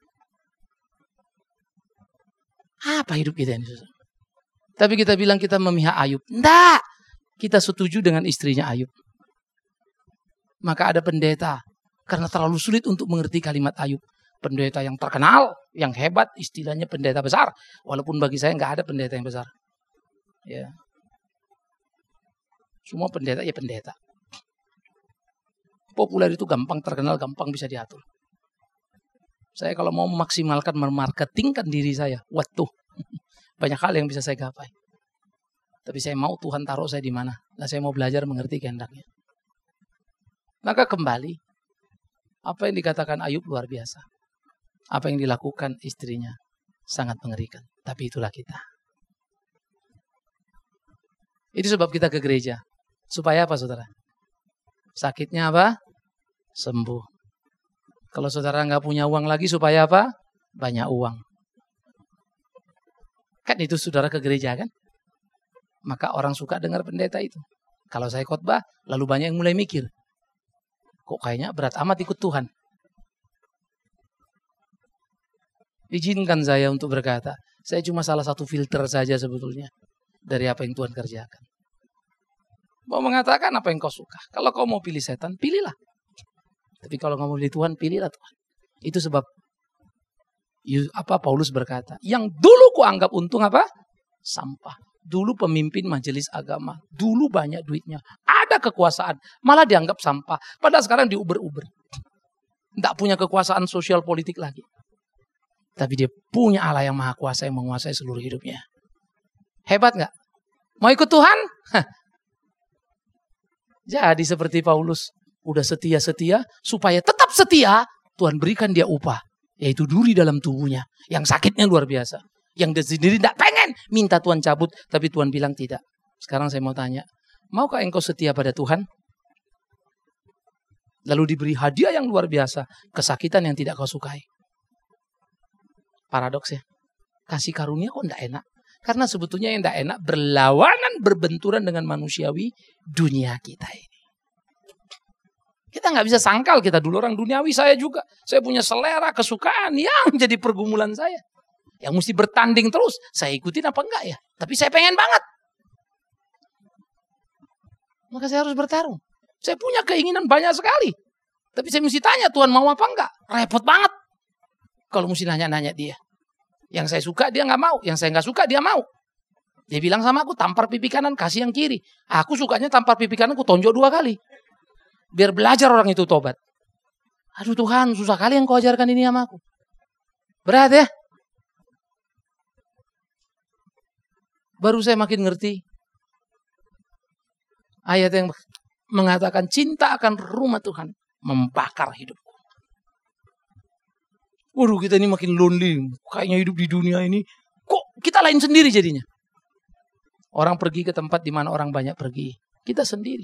Apa hidup kita ini? Tapi kita bilang kita memihak Ayub. Enggak. Kita setuju dengan istrinya Ayub. Maka ada pendeta. Karena terlalu sulit untuk mengerti kalimat Ayub. Pendeta yang terkenal, yang hebat, istilahnya pendeta besar. Walaupun bagi saya nggak ada pendeta yang besar. Ya. Semua pendeta ya pendeta. Populer itu gampang, terkenal gampang bisa diatur. Saya kalau mau memaksimalkan, memarketingkan diri saya, waduh, banyak hal yang bisa saya gapai. Tapi saya mau Tuhan taruh saya di mana. Nah, saya mau belajar mengerti kehendaknya. Maka kembali, apa yang dikatakan Ayub luar biasa. Apa yang dilakukan istrinya sangat mengerikan. Tapi itulah kita. Itu sebab kita ke gereja. Supaya apa, saudara? Sakitnya apa? Sembuh. Kalau saudara nggak punya uang lagi, supaya apa? Banyak uang. Kan itu saudara ke gereja kan? Maka orang suka dengar pendeta itu. Kalau saya khotbah, lalu banyak yang mulai mikir. Kok kayaknya berat amat ikut Tuhan. Izinkan saya untuk berkata, saya cuma salah satu filter saja sebetulnya dari apa yang Tuhan kerjakan. Mau mengatakan apa yang kau suka. Kalau kau mau pilih setan, pilihlah. Tapi kalau kau mau pilih Tuhan, pilihlah Tuhan. Itu sebab apa Paulus berkata, yang dulu ku anggap untung apa? Sampah. Dulu pemimpin majelis agama, dulu banyak duitnya, ada kekuasaan, malah dianggap sampah. Padahal sekarang diuber-uber. Tidak punya kekuasaan sosial politik lagi. Tapi dia punya Allah yang maha kuasa yang menguasai seluruh hidupnya. Hebat gak? Mau ikut Tuhan? Hah. Jadi seperti Paulus. Udah setia-setia. Supaya tetap setia. Tuhan berikan dia upah. Yaitu duri dalam tubuhnya. Yang sakitnya luar biasa. Yang dia sendiri tidak pengen. Minta Tuhan cabut. Tapi Tuhan bilang tidak. Sekarang saya mau tanya. Maukah engkau setia pada Tuhan? Lalu diberi hadiah yang luar biasa. Kesakitan yang tidak kau sukai. Paradoks ya. Kasih karunia kok tidak enak. Karena sebetulnya yang tidak enak berlawanan, berbenturan dengan manusiawi dunia kita ini. Kita nggak bisa sangkal, kita dulu orang duniawi, saya juga. Saya punya selera, kesukaan yang jadi pergumulan saya. Yang mesti bertanding terus. Saya ikutin apa enggak ya? Tapi saya pengen banget. Maka saya harus bertarung. Saya punya keinginan banyak sekali. Tapi saya mesti tanya Tuhan mau apa enggak? Repot banget. Kalau mesti nanya-nanya dia. Yang saya suka dia nggak mau. Yang saya nggak suka dia mau. Dia bilang sama aku, tampar pipi kanan, kasih yang kiri. Aku sukanya tampar pipi kanan, aku tonjok dua kali. Biar belajar orang itu tobat. Aduh Tuhan, susah kali yang kau ajarkan ini sama aku. Berat ya. Baru saya makin ngerti. Ayat yang mengatakan cinta akan rumah Tuhan membakar hidupku. Waduh, kita ini makin lonely. Kayaknya hidup di dunia ini kok kita lain sendiri jadinya. Orang pergi ke tempat di mana orang banyak pergi. Kita sendiri.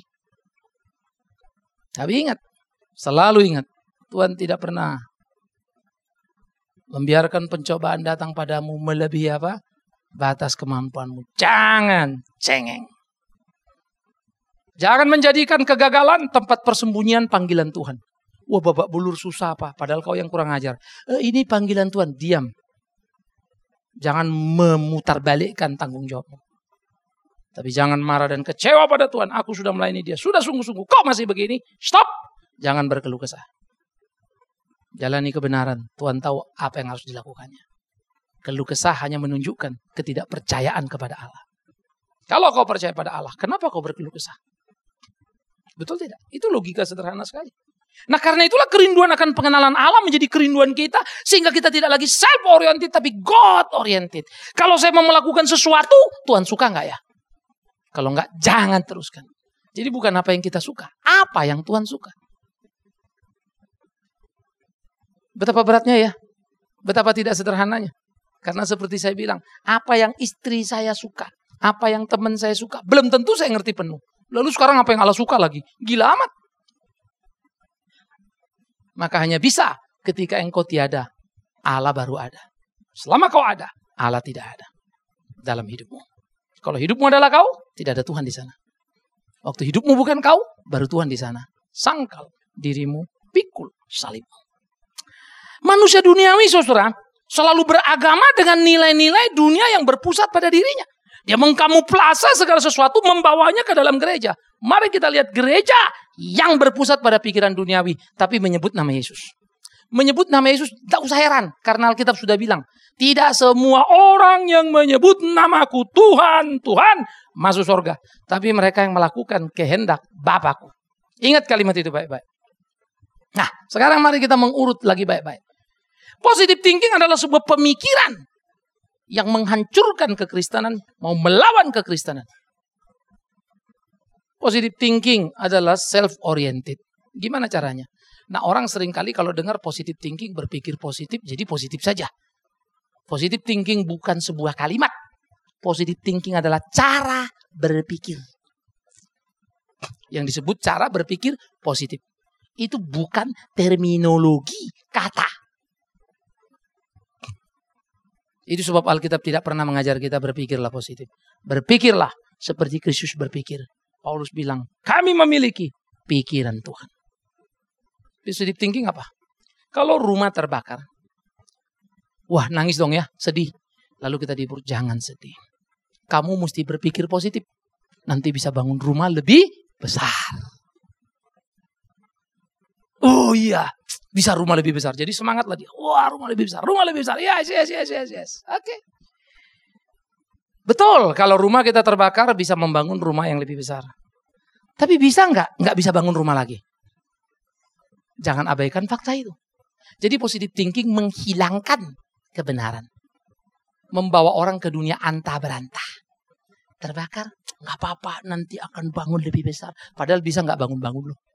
Tapi ingat, selalu ingat, Tuhan tidak pernah membiarkan pencobaan datang padamu melebihi apa? Batas kemampuanmu. Jangan cengeng. Jangan menjadikan kegagalan tempat persembunyian panggilan Tuhan. Wah, babak belur susah apa? Padahal kau yang kurang ajar. E, ini panggilan Tuhan. Diam. Jangan memutarbalikkan tanggung jawabmu. Tapi jangan marah dan kecewa pada Tuhan. Aku sudah melayani dia. Sudah sungguh-sungguh. Kau masih begini. Stop. Jangan berkeluh kesah. Jalani kebenaran. Tuhan tahu apa yang harus dilakukannya. Keluh kesah hanya menunjukkan ketidakpercayaan kepada Allah. Kalau kau percaya pada Allah, kenapa kau berkeluh kesah? Betul tidak? Itu logika sederhana sekali. Nah, karena itulah kerinduan akan pengenalan Allah menjadi kerinduan kita. Sehingga kita tidak lagi self-oriented, tapi God-oriented. Kalau saya mau melakukan sesuatu, Tuhan suka nggak ya? Kalau nggak, jangan teruskan. Jadi bukan apa yang kita suka, apa yang Tuhan suka. Betapa beratnya ya. Betapa tidak sederhananya. Karena seperti saya bilang, apa yang istri saya suka, apa yang teman saya suka, belum tentu saya ngerti penuh. Lalu sekarang apa yang Allah suka lagi? Gila amat. Maka hanya bisa ketika engkau tiada, Allah baru ada. Selama kau ada, Allah tidak ada dalam hidupmu. Kalau hidupmu adalah kau, tidak ada Tuhan di sana. Waktu hidupmu bukan kau, baru Tuhan di sana. Sangkal dirimu, pikul salibmu. Manusia duniawi, saudara, selalu beragama dengan nilai-nilai dunia yang berpusat pada dirinya. Dia mengkamuflase segala sesuatu, membawanya ke dalam gereja. Mari kita lihat gereja yang berpusat pada pikiran duniawi, tapi menyebut nama Yesus. Menyebut nama Yesus, tak usah heran, karena Alkitab sudah bilang, tidak semua orang yang menyebut namaku Tuhan, Tuhan, masuk surga. Tapi mereka yang melakukan kehendak Bapakku. Ingat kalimat itu baik-baik. Nah, sekarang mari kita mengurut lagi baik-baik. Positive thinking adalah sebuah pemikiran yang menghancurkan kekristenan, mau melawan kekristenan. Positive thinking adalah self-oriented. Gimana caranya? Nah, orang seringkali kalau dengar positive thinking berpikir positif, jadi positif saja. Positive thinking bukan sebuah kalimat. Positive thinking adalah cara berpikir. Yang disebut cara berpikir positif. Itu bukan terminologi kata. Itu sebab Alkitab tidak pernah mengajar kita berpikirlah positif. Berpikirlah seperti Kristus berpikir. Paulus bilang, kami memiliki pikiran Tuhan. Positive thinking apa? Kalau rumah terbakar, wah nangis dong ya, sedih. Lalu kita dihibur, jangan sedih. Kamu mesti berpikir positif. Nanti bisa bangun rumah lebih besar. Oh iya, bisa rumah lebih besar. Jadi semangatlah dia. Wah, rumah lebih besar, rumah lebih besar. Yes, yes, yes, yes, yes. Oke. Okay. Betul, kalau rumah kita terbakar bisa membangun rumah yang lebih besar. Tapi bisa nggak? Nggak bisa bangun rumah lagi. Jangan abaikan fakta itu. Jadi positive thinking menghilangkan kebenaran. Membawa orang ke dunia antah berantah. Terbakar, nggak apa-apa, nanti akan bangun lebih besar. Padahal bisa nggak bangun-bangun loh.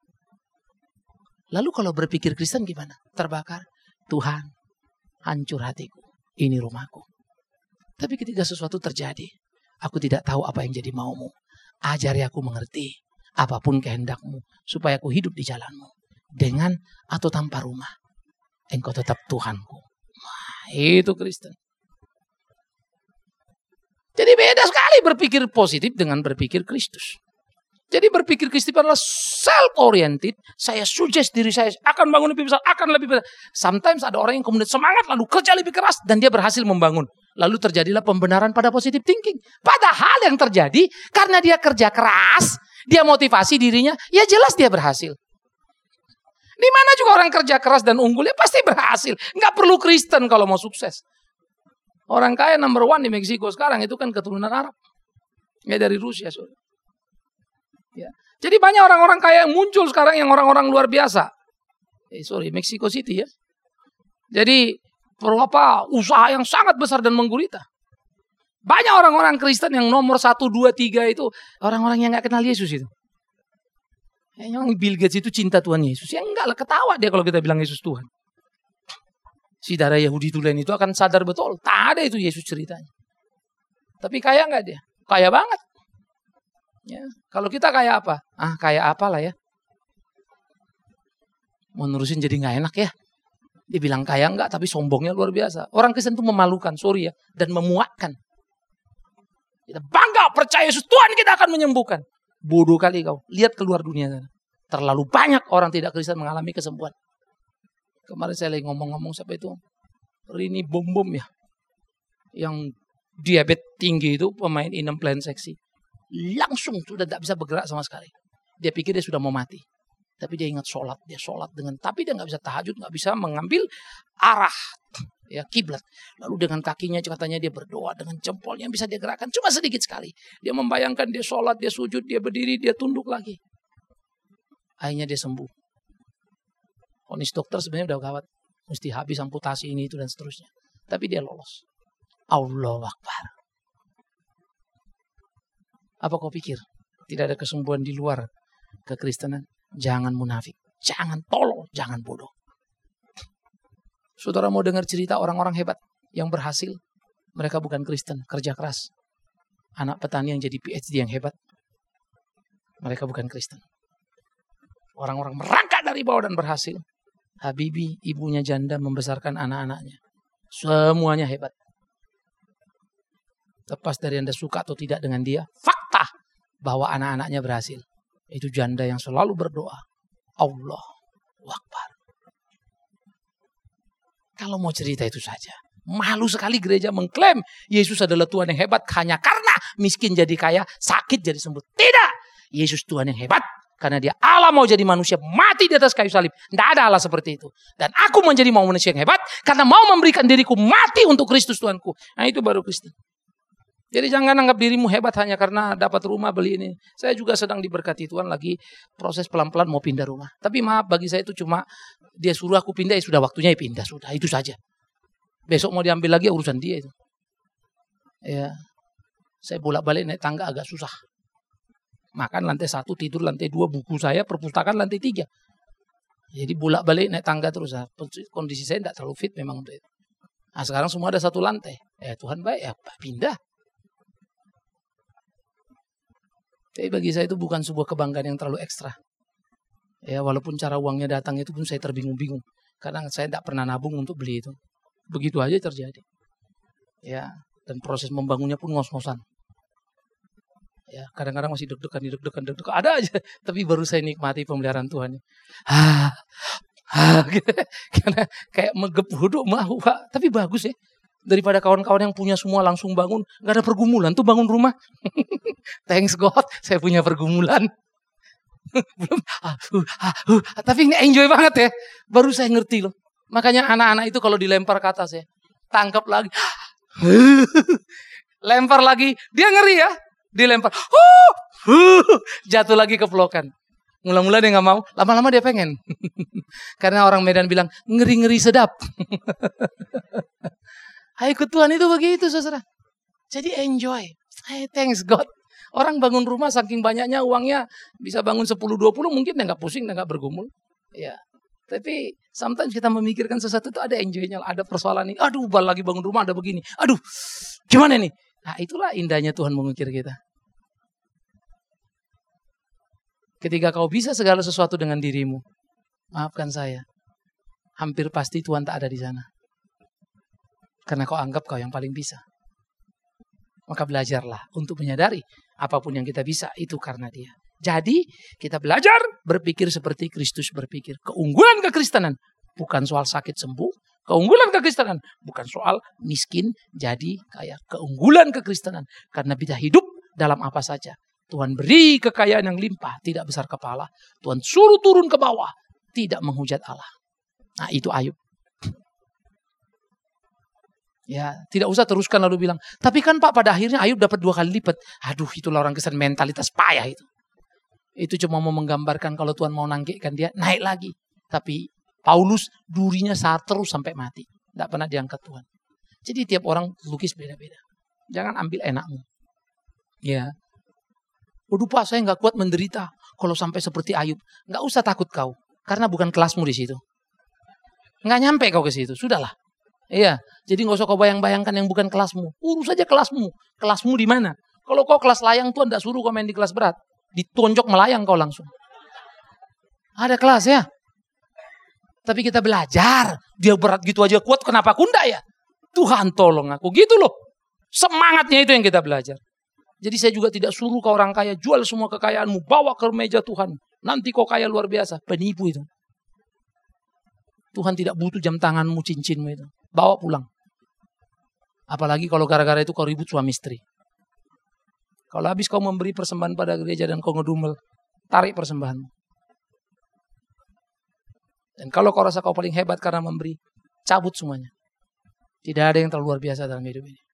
Lalu kalau berpikir Kristen gimana? Terbakar, Tuhan, hancur hatiku, ini rumahku. Tapi ketika sesuatu terjadi, aku tidak tahu apa yang jadi maumu. Ajari aku mengerti apapun kehendakmu, supaya aku hidup di jalanmu. Dengan atau tanpa rumah, engkau tetap Tuhanku. Nah, itu Kristen. Jadi beda sekali berpikir positif dengan berpikir Kristus. Jadi berpikir Kristus adalah self-oriented. Saya suggest diri saya akan bangun lebih besar, akan lebih besar. Sometimes ada orang yang kemudian semangat lalu kerja lebih keras dan dia berhasil membangun. Lalu terjadilah pembenaran pada positive thinking. Padahal yang terjadi karena dia kerja keras, dia motivasi dirinya, ya jelas dia berhasil. Di mana juga orang kerja keras dan unggul, ya pasti berhasil. Nggak perlu Kristen kalau mau sukses. Orang kaya number one di Meksiko sekarang itu kan keturunan Arab. Ya dari Rusia. Sorry. Ya. Jadi banyak orang-orang kaya yang muncul sekarang yang orang-orang luar biasa. Eh, sorry, Mexico City ya. Jadi apa usaha yang sangat besar dan menggurita. Banyak orang-orang Kristen yang nomor satu, dua, tiga itu orang-orang yang nggak kenal Yesus itu. Yang Bill Gates itu cinta Tuhan Yesus. Ya enggak lah, ketawa dia kalau kita bilang Yesus Tuhan. Si darah Yahudi itu lain itu akan sadar betul. Tak ada itu Yesus ceritanya. Tapi kaya enggak dia? Kaya banget. Ya, kalau kita kaya apa? Ah, kaya apalah ya. Mau nerusin jadi enggak enak ya. Dia bilang kaya enggak, tapi sombongnya luar biasa. Orang Kristen itu memalukan, sorry ya. Dan memuakkan. Kita bangga percaya Yesus Tuhan kita akan menyembuhkan. Bodoh kali kau. Lihat keluar dunia sana. Terlalu banyak orang tidak Kristen mengalami kesembuhan. Kemarin saya lagi ngomong-ngomong siapa itu. Rini Bom Bom ya. Yang diabetes tinggi itu pemain Inem Plan Seksi. Langsung sudah tidak bisa bergerak sama sekali. Dia pikir dia sudah mau mati. Tapi dia ingat sholat. Dia sholat dengan. Tapi dia nggak bisa tahajud. Nggak bisa mengambil arah. Ya kiblat. Lalu dengan kakinya katanya dia berdoa. Dengan jempolnya yang bisa dia gerakkan. Cuma sedikit sekali. Dia membayangkan dia sholat. Dia sujud. Dia berdiri. Dia tunduk lagi. Akhirnya dia sembuh. Vonis dokter sebenarnya udah gawat. Mesti habis amputasi ini itu dan seterusnya. Tapi dia lolos. Allahu Akbar. Apa kau pikir? Tidak ada kesembuhan di luar kekristenan? Jangan munafik. Jangan tolol. Jangan bodoh. Saudara mau dengar cerita orang-orang hebat yang berhasil? Mereka bukan Kristen, kerja keras. Anak petani yang jadi P H D yang hebat. Mereka bukan Kristen. Orang-orang merangkak dari bawah dan berhasil. Habibi, ibunya janda membesarkan anak-anaknya. Semuanya hebat. Lepas dari Anda suka atau tidak dengan dia, fakta bahwa anak-anaknya berhasil. Itu janda yang selalu berdoa. Allahu Akbar. Kalau mau cerita itu saja. Malu sekali gereja mengklaim Yesus adalah Tuhan yang hebat hanya karena miskin jadi kaya, sakit jadi sembuh. Tidak. Yesus Tuhan yang hebat. Karena dia Allah mau jadi manusia, mati di atas kayu salib. Tidak ada Allah seperti itu. Dan aku menjadi mau manusia yang hebat karena mau memberikan diriku mati untuk Kristus Tuhanku. Nah itu baru Kristen. Jadi jangan anggap dirimu hebat hanya karena dapat rumah beli ini. Saya juga sedang diberkati Tuhan lagi proses pelan-pelan mau pindah rumah. Tapi maaf bagi saya itu cuma dia suruh aku pindah ya sudah waktunya ya pindah. Sudah itu saja. Besok mau diambil lagi urusan dia itu. Ya, saya bolak-balik naik tangga agak susah. Makan lantai satu, tidur lantai dua, buku saya perpustakaan lantai tiga. Jadi bolak-balik naik tangga terus. Kondisi saya tidak terlalu fit memang untuk itu. Nah sekarang semua ada satu lantai. Ya Tuhan baik ya pindah. Tapi bagi saya itu bukan sebuah kebanggaan yang terlalu ekstra. Ya walaupun cara uangnya datang itu pun saya terbingung-bingung. Karena saya tidak pernah nabung untuk beli itu. Begitu aja terjadi. Ya dan proses membangunnya pun ngos-ngosan. Ya kadang-kadang masih deg-degan, deg-degan, deg-degan. Ada aja. Tapi baru saya nikmati pemeliharaan Tuhan. Ah, ah, gitu. Karena kayak megep huduk mau, Pak. Tapi bagus ya. Daripada kawan-kawan yang punya semua langsung bangun. Gak ada pergumulan tuh bangun rumah. Thanks God, saya punya pergumulan. Belum, ah, uh, ah, uh. Tapi ini enjoy banget ya. Baru saya ngerti loh. Makanya anak-anak itu kalau dilempar ke atas ya. Tangkap lagi. Lempar lagi. Dia ngeri ya. Dilempar. Uh, uh, jatuh lagi ke pelukan. Mula-mula dia gak mau. Lama-lama dia pengen. Karena orang Medan bilang ngeri-ngeri sedap. Hai ikut Tuhan itu begitu saudara. Jadi enjoy. Hey, thanks God. Orang bangun rumah saking banyaknya uangnya bisa bangun sepuluh dua puluh mungkin dia gak pusing, dia gak bergumul. Ya. Tapi sometimes kita memikirkan sesuatu itu ada enjoy-nya, ada persoalan ini. Aduh, bal lagi bangun rumah ada begini. Aduh, gimana nih? Nah, itulah indahnya Tuhan mengukir kita. Ketika kau bisa segala sesuatu dengan dirimu, maafkan saya, hampir pasti Tuhan tak ada di sana. Karena kau anggap kau yang paling bisa. Maka belajarlah untuk menyadari apapun yang kita bisa itu karena Dia. Jadi kita belajar berpikir seperti Kristus berpikir. Keunggulan kekristenan bukan soal sakit sembuh. Keunggulan kekristenan bukan soal miskin jadi kaya. Keunggulan kekristenan karena kita hidup dalam apa saja. Tuhan beri kekayaan yang limpah, tidak besar kepala. Tuhan suruh turun ke bawah, tidak menghujat Allah. Nah itu Ayub. Ya, tidak usah teruskan lalu bilang, tapi kan Pak pada akhirnya Ayub dapat dua kali lipat. Aduh, itulah orang Kristen mentalitas payah itu. Itu cuma mau menggambarkan kalau Tuhan mau nangkikkan dia, naik lagi. Tapi Paulus durinya saat terus sampai mati. Tidak pernah diangkat Tuhan. Jadi tiap orang lukis beda-beda. Jangan ambil enakmu. Ya. Waduh Pak, saya nggak kuat menderita. kalau sampai seperti Ayub, nggak usah takut kau, karena bukan kelasmu di situ. Nggak nyampe kau ke situ, sudahlah. Iya, jadi nggak usah kau bayang-bayangkan yang bukan kelasmu. Urus saja kelasmu. Kelasmu di mana? Kalau kau kelas layang, Tuhan tidak suruh kau main di kelas berat. Ditonjok melayang kau langsung. Ada kelas ya. Tapi kita belajar. Dia berat gitu aja kuat, kenapa aku enggak ya? Tuhan tolong aku, gitu loh. Semangatnya itu yang kita belajar. Jadi saya juga tidak suruh kau orang kaya, jual semua kekayaanmu, bawa ke meja Tuhan. Nanti kau kaya luar biasa. Penipu itu. Tuhan tidak butuh jam tanganmu, cincinmu itu. Bawa pulang. Apalagi kalau gara-gara itu kau ribut suami istri. Kalau habis kau memberi persembahan pada gereja dan kau ngedumel, tarik persembahanmu. Dan kalau kau rasa kau paling hebat karena memberi, cabut semuanya. Tidak ada yang terlalu luar biasa dalam hidup ini.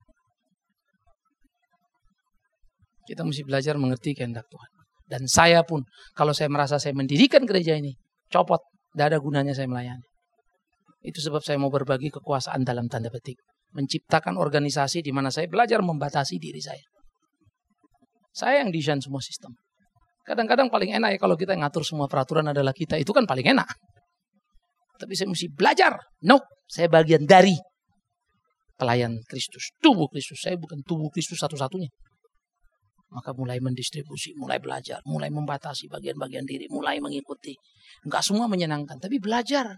Kita mesti belajar mengerti kehendak Tuhan. Dan saya pun, kalau saya merasa saya mendirikan gereja ini, copot, tidak ada gunanya saya melayani. Itu sebab saya mau berbagi kekuasaan dalam tanda petik. Menciptakan organisasi di mana saya belajar membatasi diri saya. Saya yang desain semua sistem. Kadang-kadang paling enak ya kalau kita ngatur semua peraturan adalah kita. Itu kan paling enak. Tapi saya mesti belajar. No, saya bagian dari pelayan Kristus. Tubuh Kristus. Saya bukan tubuh Kristus satu-satunya. Maka mulai mendistribusi, mulai belajar, mulai membatasi bagian-bagian diri, mulai mengikuti. Enggak semua menyenangkan, tapi belajar.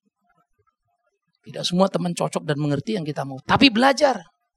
Tidak semua teman cocok dan mengerti yang kita mau, tapi belajar.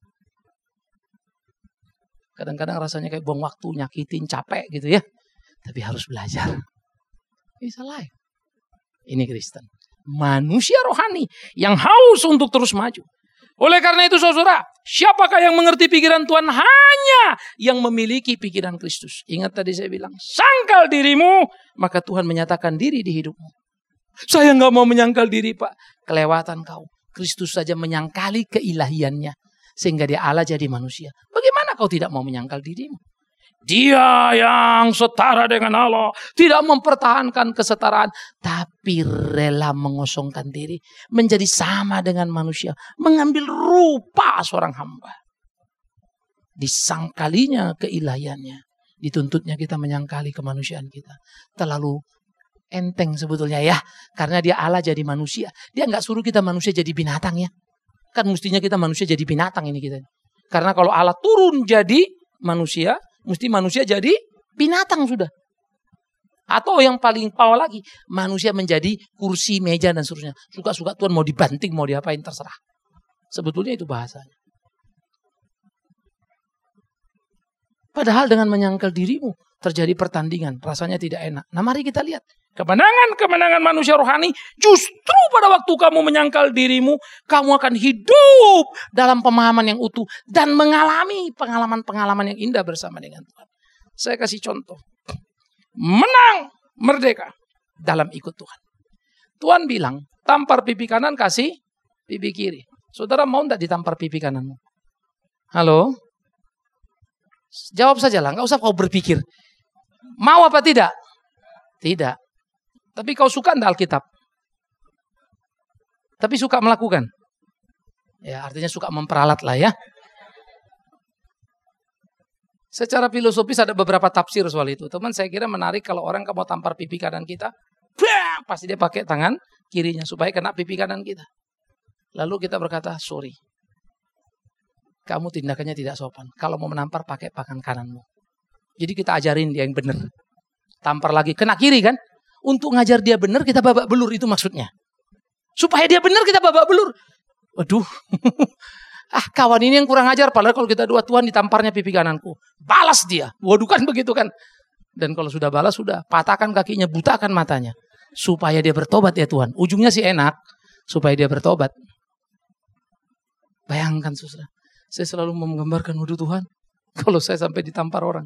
Kadang-kadang rasanya kayak buang waktu, nyakitin, capek gitu ya. Tapi harus belajar. Bisa live. Ini Kristen. Manusia rohani yang haus untuk terus maju. Oleh karena itu saudara, siapakah yang mengerti pikiran Tuhan? Hanya yang memiliki pikiran Kristus. Ingat tadi saya bilang, sangkal dirimu, maka Tuhan menyatakan diri di hidupmu. Saya nggak mau menyangkal diri Pak. Kelewatan kau. Kristus saja menyangkali keilahiannya. Sehingga dia Allah jadi manusia. Bagaimana kau tidak mau menyangkal dirimu? Dia yang setara dengan Allah. Tidak mempertahankan kesetaraan. Tapi rela mengosongkan diri. Menjadi sama dengan manusia. Mengambil rupa seorang hamba. Disangkalinya keilahiannya. Dituntutnya kita menyangkali kemanusiaan kita. Terlalu enteng sebetulnya ya. Karena dia Allah jadi manusia. Dia nggak suruh kita manusia jadi binatang ya. Kan mestinya kita manusia jadi binatang ini kita. Karena kalau Allah turun jadi manusia. Mesti manusia jadi binatang sudah. Atau yang paling bawah lagi. Manusia menjadi kursi, meja dan seterusnya. Suka-suka Tuhan mau dibanting, mau diapain terserah. Sebetulnya itu bahasanya. Padahal dengan menyangkal dirimu. Terjadi pertandingan. Rasanya tidak enak. Nah mari kita lihat. Kemenangan-kemenangan manusia rohani. Justru pada waktu kamu menyangkal dirimu. Kamu akan hidup dalam pemahaman yang utuh. Dan mengalami pengalaman-pengalaman yang indah bersama dengan Tuhan. Saya kasih contoh. Menang merdeka dalam ikut Tuhan. Tuhan bilang. Tampar pipi kanan kasih pipi kiri. Saudara mau tidak ditampar pipi kananmu? Halo? Jawab saja lah. Nggak usah kau berpikir. Mau apa tidak? Tidak. Tapi kau suka enggak Alkitab? Tapi suka melakukan? Ya, artinya suka memperalat lah ya. Secara filosofis ada beberapa tafsir soal itu. Teman, saya kira menarik kalau orang mau tampar pipi kanan kita, bang, pasti dia pakai tangan kirinya supaya kena pipi kanan kita. Lalu kita berkata, sorry. Kamu tindakannya tidak sopan. Kalau mau menampar pakai tangan kananmu. Jadi kita ajarin dia yang benar. Tampar lagi, kena kiri kan? Untuk ngajar dia benar kita babak belur, itu maksudnya. Supaya dia benar kita babak belur. Waduh. Ah kawan ini yang kurang ajar. Padahal kalau kita doa Tuhan ditamparnya pipi kananku. Balas dia. Waduh kan begitu kan. Dan kalau sudah balas sudah. Patahkan kakinya, butakan matanya. Supaya dia bertobat ya Tuhan. Ujungnya sih enak. Supaya dia bertobat. Bayangkan saudara. Saya selalu menggambarkan, waduh Tuhan. Kalau saya sampai ditampar orang.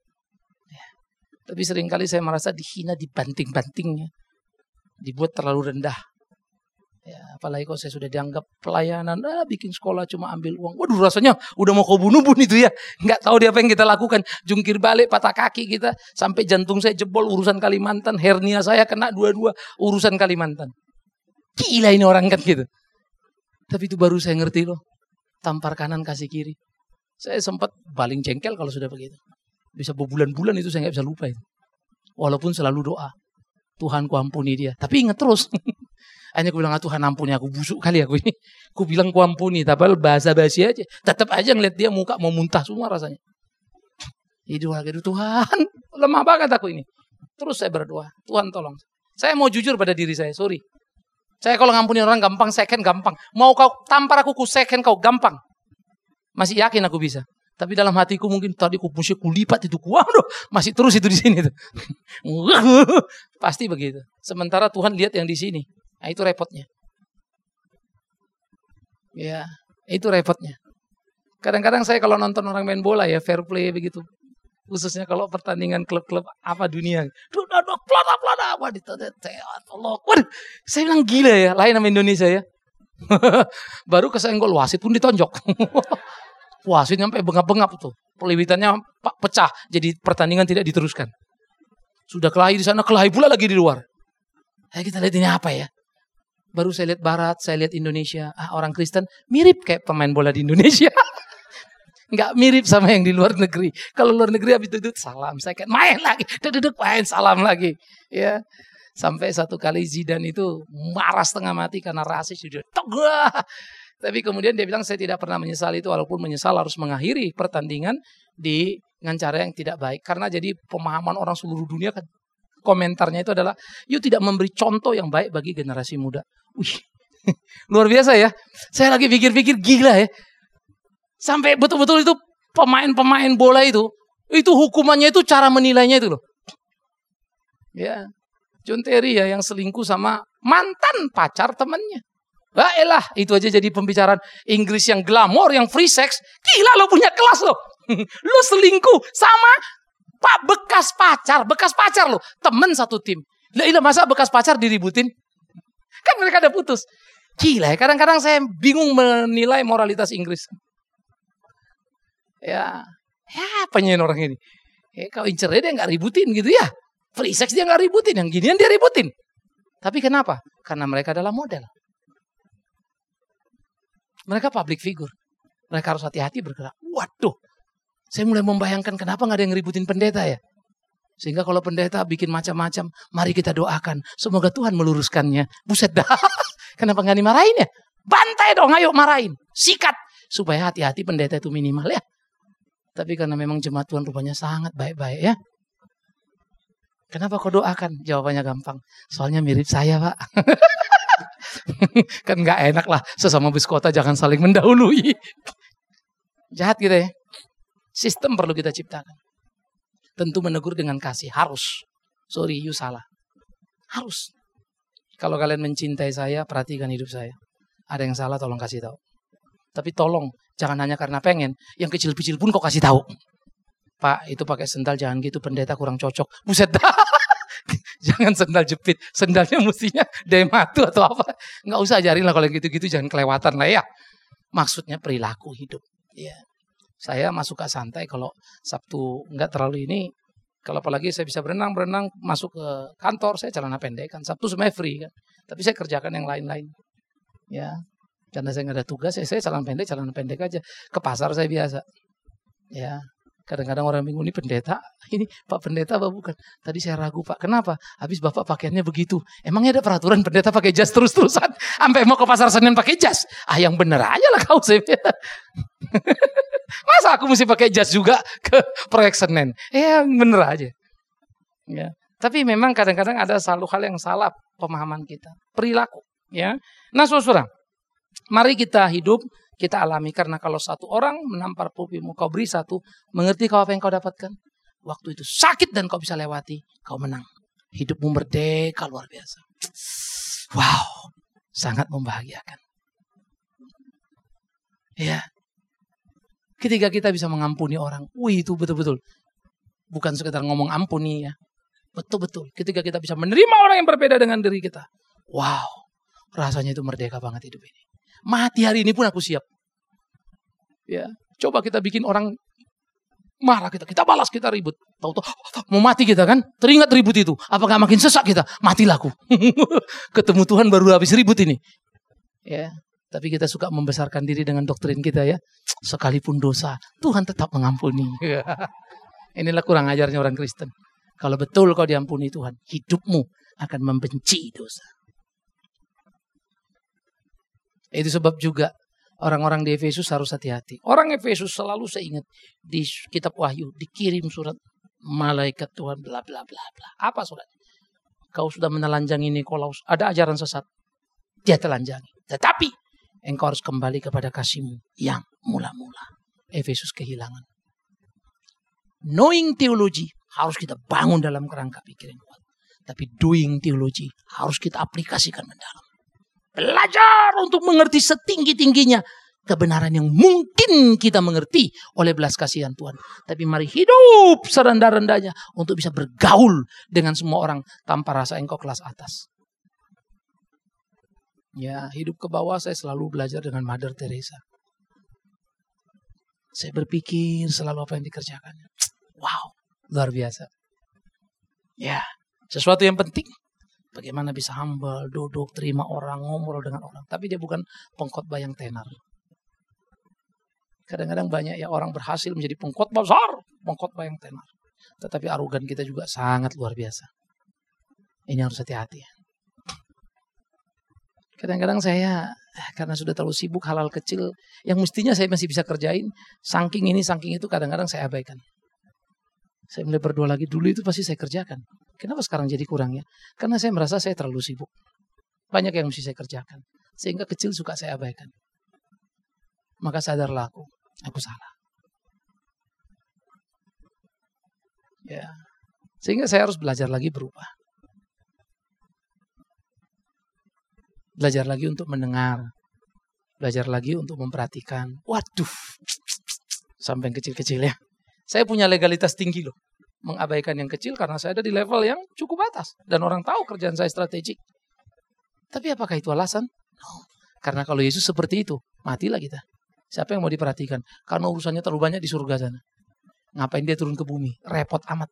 Tapi seringkali saya merasa dihina, dibanting-bantingnya. Dibuat terlalu rendah. Ya, apalagi kalau saya sudah dianggap pelayanan, ah, bikin sekolah cuma ambil uang. Waduh rasanya udah mau kau bunuh-bunuh itu ya. Nggak tahu dia apa yang kita lakukan. Jungkir balik, patah kaki kita. Sampai jantung saya jebol urusan Kalimantan. Hernia saya kena dua-dua urusan Kalimantan. Gila ini orang kan gitu. Tapi itu baru saya ngerti loh. Tampar kanan kasih kiri. Saya sempat paling jengkel kalau sudah begitu. Bisa berbulan-bulan itu saya nggak bisa lupa itu. Walaupun selalu doa, Tuhan ku ampuni dia. Tapi ingat terus. Hanya aku bilang, ah, Tuhan ampuni aku, busuk kali aku ini. Aku bilang ku ampuni, tapi bahasa basi aja. Tetap aja ngeliat dia muka mau muntah semua rasanya. Hidup lagi, Tuhan, lemah banget aku ini. Terus saya berdoa, Tuhan tolong. Saya mau jujur pada diri saya, sorry. Saya kalau ngampuni orang gampang, second gampang. Mau kau tampar aku, ku second kau gampang. Masih yakin aku bisa. Tapi dalam hatiku mungkin tadi ku mesti kulipat itu. Waduh, masih terus itu di sini tuh. Pasti begitu. Sementara Tuhan lihat yang di sini. Nah, itu repotnya. Ya, itu repotnya. Kadang-kadang saya kalau nonton orang main bola ya fair play begitu. Khususnya kalau pertandingan klub-klub apa dunia. Pelada-pelada apa ditolak. Waduh, saya bilang gila ya, lain sama Indonesia ya. Baru kesenggol wasit pun ditonjok. Wasit sampai bengap-bengap tuh. Peliwitannya pecah. Jadi pertandingan tidak diteruskan. Sudah kelahi di sana, kelahi pula lagi di luar. Ya, kita lihat ini apa ya. Baru saya lihat Barat, saya lihat Indonesia. Ah, orang Kristen mirip kayak pemain bola di Indonesia. Nggak mirip sama yang di luar negeri. Kalau luar negeri habis duduk salam, saya kan main lagi. Duduk main salam lagi. Ya. Sampai satu kali Zidane itu marah setengah mati karena rasis. Tapi kemudian dia bilang saya tidak pernah menyesal itu. Walaupun menyesal harus mengakhiri pertandingan di dengan cara yang tidak baik. Karena jadi pemahaman orang seluruh dunia kan. Komentarnya itu adalah, you tidak memberi contoh yang baik bagi generasi muda. Wih, luar biasa ya. Saya lagi pikir-pikir gila ya. Sampai betul-betul itu pemain-pemain bola itu, itu hukumannya itu cara menilainya itu loh. Ya, John Terry ya yang selingkuh sama mantan pacar temannya. Baiklah, itu aja jadi pembicaraan Inggris yang glamor, yang free sex. Gila lo punya kelas lo. Lo selingkuh sama Pak bekas pacar, bekas pacar lo, temen satu tim. Lah iya masa bekas pacar diributin? Kan mereka udah putus. Gila ya, kadang-kadang saya bingung menilai moralitas Inggris. Ya, ya apa nyen orang ini? Ya, kalau incer dia nggak ributin gitu ya. Free sex dia nggak ributin, yang ginian dia ributin. Tapi kenapa? Karena mereka adalah model. Mereka public figure. Mereka harus hati-hati bergerak. Waduh. Saya mulai membayangkan kenapa gak ada yang ngeributin pendeta ya. Sehingga kalau pendeta bikin macam-macam, mari kita doakan. Semoga Tuhan meluruskannya. Buset dah. Kenapa gak dimarahin ya? Bantai dong, ayo marahin. Sikat. Supaya hati-hati pendeta itu minimal ya. Tapi karena memang jemaat Tuhan rupanya sangat baik-baik ya. Kenapa kau doakan? Jawabannya gampang. Soalnya mirip saya Pak. Kan gak enak lah. Sesama biskota jangan saling mendahului. Jahat gitu ya. Sistem perlu kita ciptakan. Tentu menegur dengan kasih. Harus. Sorry, you salah. Harus. Kalau kalian mencintai saya, perhatikan hidup saya. Ada yang salah, tolong kasih tahu. Tapi tolong, jangan hanya karena pengen. Yang kecil-kecil pun kau kasih tahu. Pak, itu pakai sendal jangan gitu. Pendeta kurang cocok. Buset dah. Jangan sendal jepit. Sendalnya mestinya dematu atau apa. Nggak usah ajarin lah kalau gitu-gitu. Jangan kelewatan lah ya. Maksudnya perilaku hidup. Iya. Saya masuk ke santai kalau Sabtu nggak terlalu ini. Kalau apalagi saya bisa berenang-berenang masuk ke kantor saya celana pendek kan. Sabtu semuanya free kan. Tapi saya kerjakan yang lain-lain. Ya, karena saya nggak ada tugas ya saya celana pendek, celana pendek aja. Ke pasar saya biasa. Ya, kadang-kadang orang bingung ini pendeta. Ini Pak pendeta apa bukan? Tadi saya ragu Pak. Kenapa? Habis Bapak pakaiannya begitu. Emangnya ada peraturan pendeta pakai jas terus-terusan? Sampai mau ke pasar Senin pakai jas? Ah yang bener aja lah kau saya. Masa aku mesti pakai jas juga ke proyek Senin? Ya bener aja. Ya. Tapi memang kadang-kadang ada selalu hal yang salah pemahaman kita. Perilaku. Ya. Nah saudara, mari kita hidup, kita alami. Karena kalau satu orang menampar pipimu, kau beri satu. Mengerti kau apa yang kau dapatkan? Waktu itu sakit dan kau bisa lewati. Kau menang. Hidupmu merdeka luar biasa. Wow. Sangat membahagiakan. Ya. Ketika kita bisa mengampuni orang. Wih itu betul-betul. Bukan sekedar ngomong ampuni ya. Betul-betul. Ketika kita bisa menerima orang yang berbeda dengan diri kita. Wow. Rasanya itu merdeka banget hidup ini. Mati hari ini pun aku siap. Ya. Coba kita bikin orang marah kita. Kita balas, kita ribut. Tahu-tahu mau mati kita kan. Teringat ribut itu. Apakah makin sesak kita? Matilah aku. Ketemu Tuhan baru habis ribut ini. Ya. Tapi kita suka membesarkan diri dengan doktrin kita ya. Sekalipun dosa, Tuhan tetap mengampuni. Inilah kurang ajarnya orang Kristen. Kalau betul kau diampuni Tuhan, hidupmu akan membenci dosa. Itu sebab juga orang-orang di Efesus harus hati-hati. Orang Efesus selalu saya ingat di kitab Wahyu dikirim surat malaikat Tuhan bla bla bla bla. Apa surat? Kau sudah menelanjangi Nikolaus, ada ajaran sesat. Dia telanjangi. Tetapi engkau harus kembali kepada kasihmu yang mula-mula. Efesus kehilangan. Knowing teologi harus kita bangun dalam kerangka pikir yang kuat. Tapi doing teologi harus kita aplikasikan mendalam. Belajar untuk mengerti setinggi-tingginya kebenaran yang mungkin kita mengerti oleh belas kasihan Tuhan. Tapi mari hidup serendah-rendahnya untuk bisa bergaul dengan semua orang tanpa rasa engkau kelas atas. Ya, hidup ke bawah saya selalu belajar dengan Mother Teresa. Saya berpikir selalu apa yang dikerjakannya. Wow, luar biasa. Ya, sesuatu yang penting. Bagaimana bisa humble, duduk, terima orang, ngobrol dengan orang. Tapi dia bukan pengkhotbah yang tenar. Kadang-kadang banyak ya orang berhasil menjadi pengkhotbah besar, pengkhotbah yang tenar. Tetapi arogan kita juga sangat luar biasa. Ini harus hati-hati. Kadang-kadang saya, karena sudah terlalu sibuk hal-hal kecil, yang mestinya saya masih bisa kerjain, saking ini, saking itu, kadang-kadang saya abaikan. Saya mulai berdoa lagi, dulu itu pasti saya kerjakan. Kenapa sekarang jadi kurang ya? Karena saya merasa saya terlalu sibuk. Banyak yang mesti saya kerjakan. Sehingga kecil suka saya abaikan. Maka sadarlah aku, aku salah. Ya, sehingga saya harus belajar lagi berubah. Belajar lagi untuk mendengar. Belajar lagi untuk memperhatikan. Waduh, sampai yang kecil-kecil ya. Saya punya legalitas tinggi loh. Mengabaikan yang kecil karena saya ada di level yang cukup atas. Dan orang tahu kerjaan saya strategik. Tapi apakah itu alasan? No. Karena kalau Yesus seperti itu, matilah kita. Siapa yang mau diperhatikan? Karena urusannya terlalu banyak di surga sana. Ngapain dia turun ke bumi? Repot amat.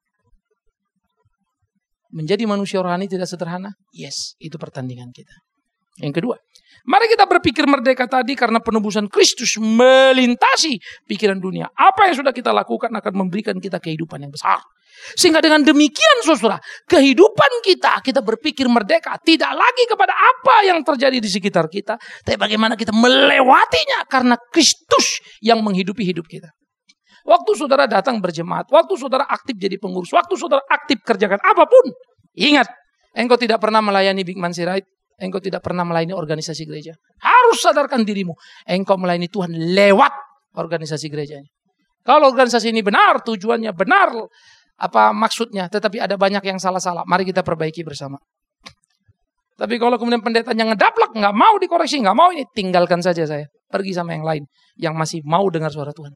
Menjadi manusia rohani tidak sederhana? Yes, itu pertandingan kita. Yang kedua, mari kita berpikir merdeka tadi karena penebusan Kristus melintasi pikiran dunia. Apa yang sudah kita lakukan akan memberikan kita kehidupan yang besar. Sehingga dengan demikian saudara, kehidupan kita, kita berpikir merdeka. Tidak lagi kepada apa yang terjadi di sekitar kita. Tapi bagaimana kita melewatinya karena Kristus yang menghidupi hidup kita. Waktu saudara datang berjemaat, waktu saudara aktif jadi pengurus, waktu saudara aktif kerjakan apapun. Ingat, engkau tidak pernah melayani Big Man Sirait. Engkau tidak pernah melayani organisasi gereja. Harus sadarkan dirimu. Engkau melayani Tuhan lewat organisasi gerejanya. Kalau organisasi ini benar, tujuannya benar, apa maksudnya, tetapi ada banyak yang salah-salah. Mari kita perbaiki bersama. Tapi kalau kemudian pendetanya ngedaplak, nggak mau dikoreksi, nggak mau ini, tinggalkan saja saya. Pergi sama yang lain, yang masih mau dengar suara Tuhan.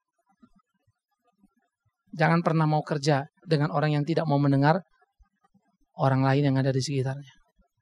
Jangan pernah mau kerja dengan orang yang tidak mau mendengar orang lain yang ada di sekitarnya.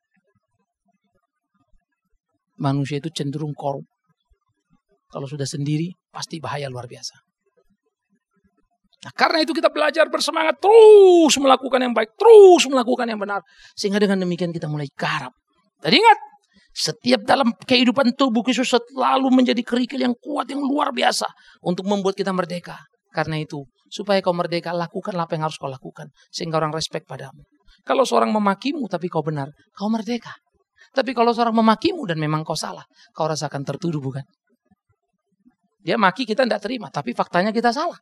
Manusia itu cenderung korup. Kalau sudah sendiri, pasti bahaya luar biasa. Nah, karena itu kita belajar bersemangat terus melakukan yang baik, terus melakukan yang benar. Sehingga dengan demikian kita mulai garap. Dan ingat, setiap dalam kehidupan tubuh Kristus selalu menjadi kerikil yang kuat, yang luar biasa. Untuk membuat kita merdeka. Karena itu, supaya kau merdeka, lakukanlah apa yang harus kau lakukan. Sehingga orang respect padamu. Kalau seorang memakimu tapi kau benar, kau merdeka. Tapi kalau seorang memakimu dan memang kau salah, kau rasakan tertuduh bukan? Dia maki kita tidak terima, tapi faktanya kita salah.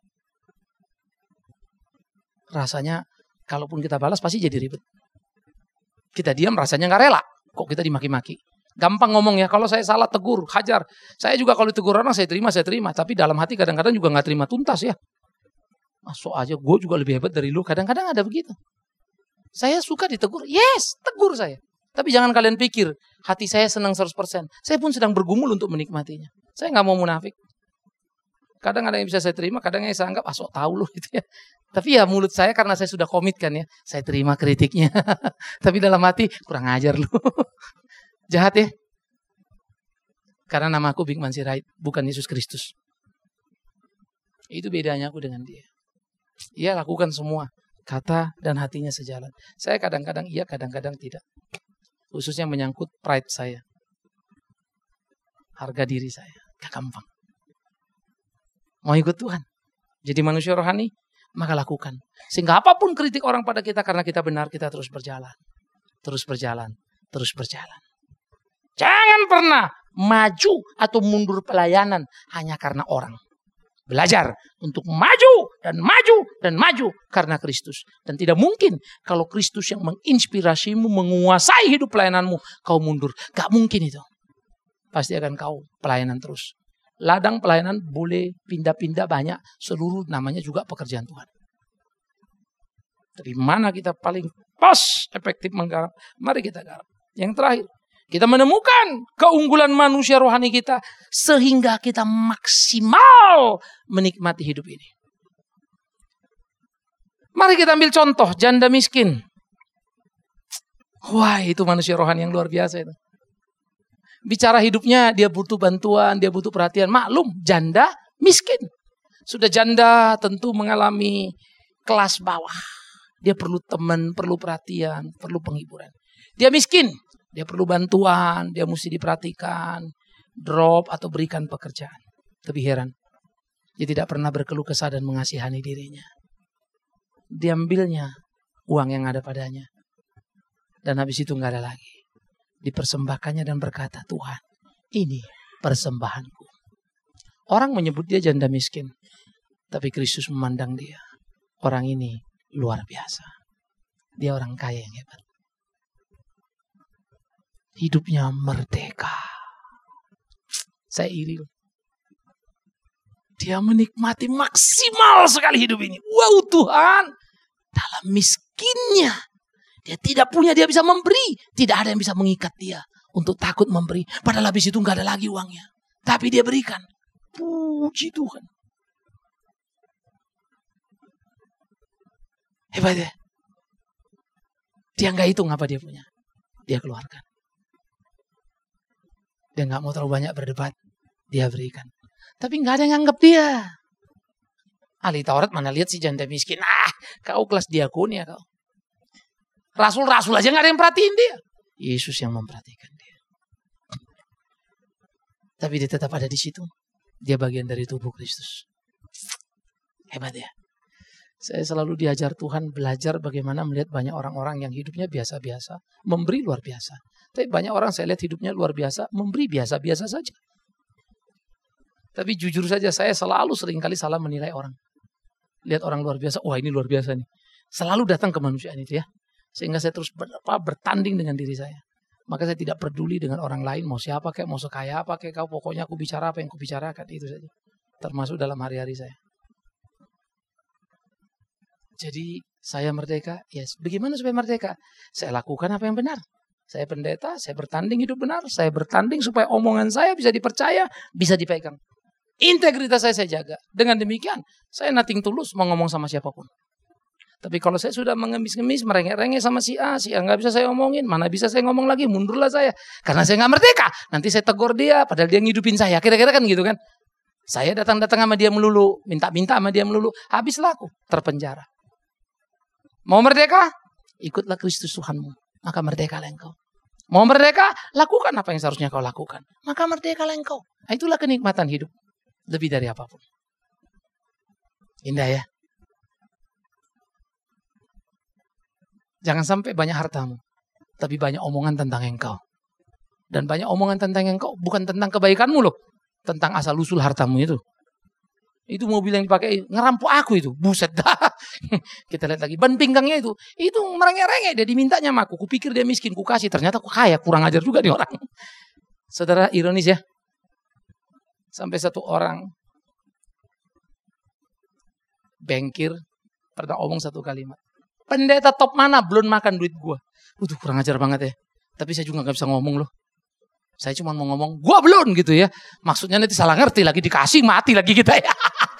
Rasanya kalaupun kita balas pasti jadi ribet. Kita diam rasanya nggak rela. Kok kita dimaki-maki? Gampang ngomong ya, kalau saya salah tegur, hajar. Saya juga kalau ditegur orang saya terima, saya terima. Tapi dalam hati kadang-kadang juga nggak terima tuntas ya. Masuk aja, gue juga lebih hebat dari lu. Kadang-kadang ada begitu. Saya suka ditegur, yes, tegur saya. Tapi jangan kalian pikir, hati saya senang seratus persen. Saya pun sedang bergumul untuk menikmatinya. Saya nggak mau munafik. Kadang ada yang bisa saya terima, kadang yang saya anggap, ah sok tahu loh gitu ya. Tapi ya mulut saya karena saya sudah komitkan ya, saya terima kritiknya. Tapi dalam hati, kurang ajar lu. Jahat ya. Karena nama aku Big Man Sirait, bukan Yesus Kristus. Itu bedanya aku dengan dia. Ia lakukan semua, kata dan hatinya sejalan. Saya kadang-kadang iya, kadang-kadang tidak. Khususnya menyangkut pride saya. Harga diri saya. Gak gampang. Mau ikut Tuhan. Jadi manusia rohani. maka lakukan. Sehingga apapun kritik orang pada kita karena kita benar, kita terus berjalan. Terus berjalan, terus berjalan. Jangan pernah maju atau mundur pelayanan hanya karena orang. Belajar untuk maju dan maju dan maju karena Kristus. Dan tidak mungkin kalau Kristus yang menginspirasimu, menguasai hidup pelayananmu, kau mundur. Gak mungkin itu. Pasti akan kau pelayanan terus. Ladang pelayanan boleh pindah-pindah banyak. Seluruh namanya juga pekerjaan Tuhan. Dari mana kita paling pas efektif menggarap? Mari kita garap. Yang terakhir. Kita menemukan keunggulan manusia rohani kita sehingga kita maksimal menikmati hidup ini. Mari kita ambil contoh janda miskin. Wah, itu manusia rohani yang luar biasa itu. Bicara hidupnya, dia butuh bantuan, dia butuh perhatian. Maklum, janda miskin. Sudah janda tentu mengalami kelas bawah. Dia perlu teman, perlu perhatian, perlu penghiburan. Dia miskin. Dia perlu bantuan, dia mesti diperhatikan, drop atau berikan pekerjaan. Tapi heran, dia tidak pernah berkeluh kesah dan mengasihani dirinya. Diambilnya uang yang ada padanya. Dan habis itu nggak ada lagi. Dipersembahkannya dan berkata, Tuhan, ini persembahanku. Orang menyebut dia janda miskin. Tapi Kristus memandang dia. Orang ini luar biasa. Dia orang kaya yang hebat. Hidupnya merdeka. Saya iri. Dia menikmati maksimal sekali hidup ini. Wow Tuhan. Dalam miskinnya. Dia tidak punya, dia bisa memberi. Tidak ada yang bisa mengikat dia. Untuk takut memberi. Padahal habis itu gak ada lagi uangnya. Tapi dia berikan. Puji Tuhan. Hebat ya. Dia gak hitung apa dia punya. Dia keluarkan. Dia gak mau terlalu banyak berdebat. Dia berikan. Tapi gak ada yang anggap dia. Ahli Taurat mana lihat si janda miskin. Ah, kau kelas diakonia kau. Rasul-rasul aja gak ada yang perhatiin dia. Yesus yang memperhatikan dia. Tapi dia tetap ada di situ. Dia bagian dari tubuh Kristus. Hebat ya. Saya selalu diajar Tuhan belajar bagaimana melihat banyak orang-orang yang hidupnya biasa-biasa. Memberi luar biasa. Tapi banyak orang saya lihat hidupnya luar biasa. Memberi biasa-biasa saja. Tapi jujur saja saya selalu seringkali salah menilai orang. Lihat orang luar biasa. Wah ini luar biasa nih. Selalu datang ke manusiaan itu ya. Sehingga saya terus ber, apa, bertanding dengan diri saya. Maka saya tidak peduli dengan orang lain. Mau siapa kayak, mau sekaya apa kayak kau. Pokoknya aku bicara apa yang aku bicarakan. Itu saja. Termasuk dalam hari-hari saya. Jadi saya merdeka. Yes. Bagaimana supaya merdeka? Saya lakukan apa yang benar. Saya pendeta, saya bertanding hidup benar. Saya bertanding supaya omongan saya bisa dipercaya, bisa dipegang. Integritas saya saya jaga. Dengan demikian, saya nothing tulus mau ngomong sama siapapun. Tapi kalau saya sudah mengemis-ngemis, merengek-rengek sama si A, si A nggak bisa saya omongin, mana bisa saya ngomong lagi, mundurlah saya. Karena saya nggak merdeka. Nanti saya tegur dia, padahal dia ngidupin saya. Kira-kira kan gitu kan. Saya datang-datang sama dia melulu, minta-minta sama dia melulu. Habislah aku, terpenjara. Mau merdeka? Ikutlah Kristus Tuhanmu. Maka merdekalah engkau. Mau merdeka? Lakukan apa yang seharusnya kau lakukan. Maka merdekalah engkau. Nah, itulah kenikmatan hidup. Lebih dari apapun. Indah ya. Jangan sampai banyak hartamu. Tapi banyak omongan tentang engkau. Dan banyak omongan tentang engkau. Bukan tentang kebaikanmu loh. Tentang asal-usul hartamu itu. Itu mobil yang dipakai ngerampok aku itu. Buset dah. Kita lihat lagi. Ban pinggangnya itu. Itu merengek-rengek. Dia dimintanya sama aku. Kupikir dia miskin. Ku kasih. Ternyata aku kaya. Kurang ajar juga nih orang. Saudara ironis ya. Sampai satu orang. Bengkir. Pernah omong satu kalimat. Pendeta top mana belum makan duit gue. Waduh kurang ajar banget ya. Tapi saya juga gak bisa ngomong loh. Saya cuma mau ngomong, gue belum gitu ya. Maksudnya nanti salah ngerti lagi, dikasih mati lagi kita ya.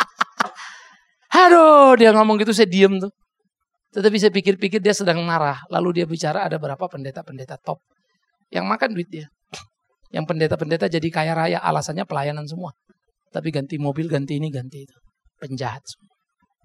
Aduh, dia ngomong gitu saya diem tuh. Tetapi saya pikir-pikir dia sedang marah. Lalu dia bicara ada berapa pendeta-pendeta top. Yang makan duit dia. Yang pendeta-pendeta jadi kaya raya, alasannya pelayanan semua. Tapi ganti mobil, ganti ini, ganti itu. Penjahat semua.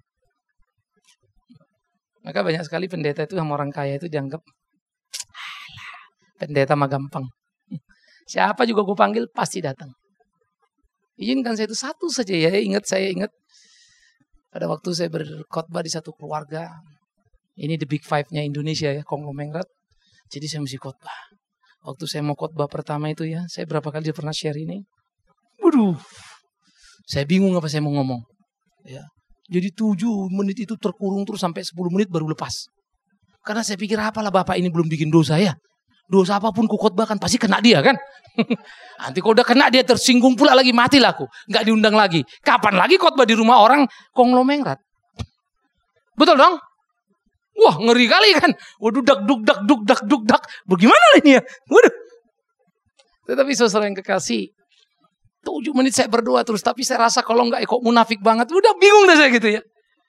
Maka banyak sekali pendeta itu sama orang kaya itu dianggap, pendeta mah gampang. Siapa juga gue panggil pasti datang. Izinkan saya itu satu saja ya. Ingat saya ingat Pada waktu saya berkhotbah di satu keluarga, ini the big five-nya Indonesia ya, konglomerat. Jadi saya mesti khotbah. Waktu saya mau khotbah pertama itu ya, saya berapa kali pernah share ini. Waduh, saya bingung apa saya mau ngomong. Ya, jadi tujuh menit itu terkurung terus sampai sepuluh menit baru lepas. Karena saya pikir apalah bapak ini belum bikin dosa ya. Dosa apapun ku khotbahkan pasti kena dia kan. Nanti kalau udah kena dia tersinggung pula lagi, matilah aku. Nggak diundang lagi. Kapan lagi khotbah di rumah orang konglomerat? Betul dong? Wah ngeri kali kan. Waduh dak duk dak duk dak duk dak. Bagaimana ini ya? Waduh. Tetapi saudara yang kekasih, tujuh menit saya berdoa terus. Tapi saya rasa kalau nggak kok munafik banget. Udah bingung dah saya gitu ya.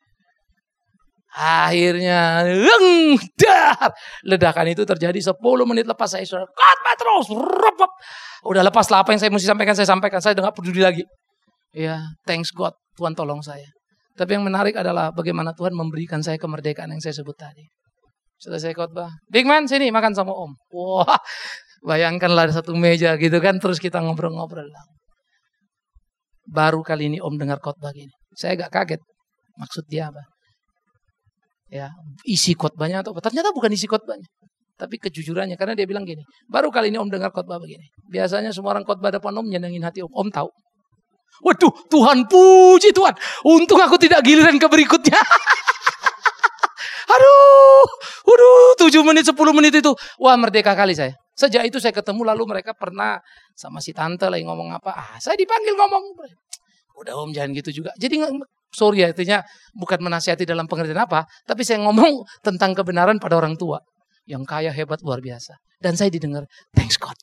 Akhirnya leng, dar. Ledakan itu terjadi sepuluh menit lepas saya sudah khotbah terus. Repop. Udah lepas lah apa yang saya mesti sampaikan, saya sampaikan. Saya udah gak peduli lagi. Ya, thanks God. Tuhan tolong saya. Tapi yang menarik adalah bagaimana Tuhan memberikan saya kemerdekaan yang saya sebut tadi. Setelah saya khotbah, Big Man sini makan sama Om. Wah, bayangkanlah satu meja gitu kan. Terus kita ngobrol-ngobrol. Baru kali ini Om dengar khotbah gini. Saya agak kaget. Maksud dia apa? Ya, isi khotbahnya atau apa? Ternyata bukan isi khotbahnya, tapi kejujurannya. Karena dia bilang gini, baru kali ini Om dengar khotbah begini. Biasanya semua orang khotbah depan Om nyenengin hati Om. Om tahu. Waduh, Tuhan puji Tuhan. Untung aku tidak giliran ke berikutnya. Aduh, waduh, tujuh menit, sepuluh menit itu. Wah, merdeka kali saya. Sejak itu saya ketemu, lalu mereka pernah sama si tante lagi ngomong apa. Ah, saya dipanggil ngomong. Udah Om jangan gitu juga. Jadi sorry ya, artinya bukan menasihati dalam pengertian apa, tapi saya ngomong tentang kebenaran pada orang tua yang kaya, hebat, luar biasa. Dan saya didengar, thanks God.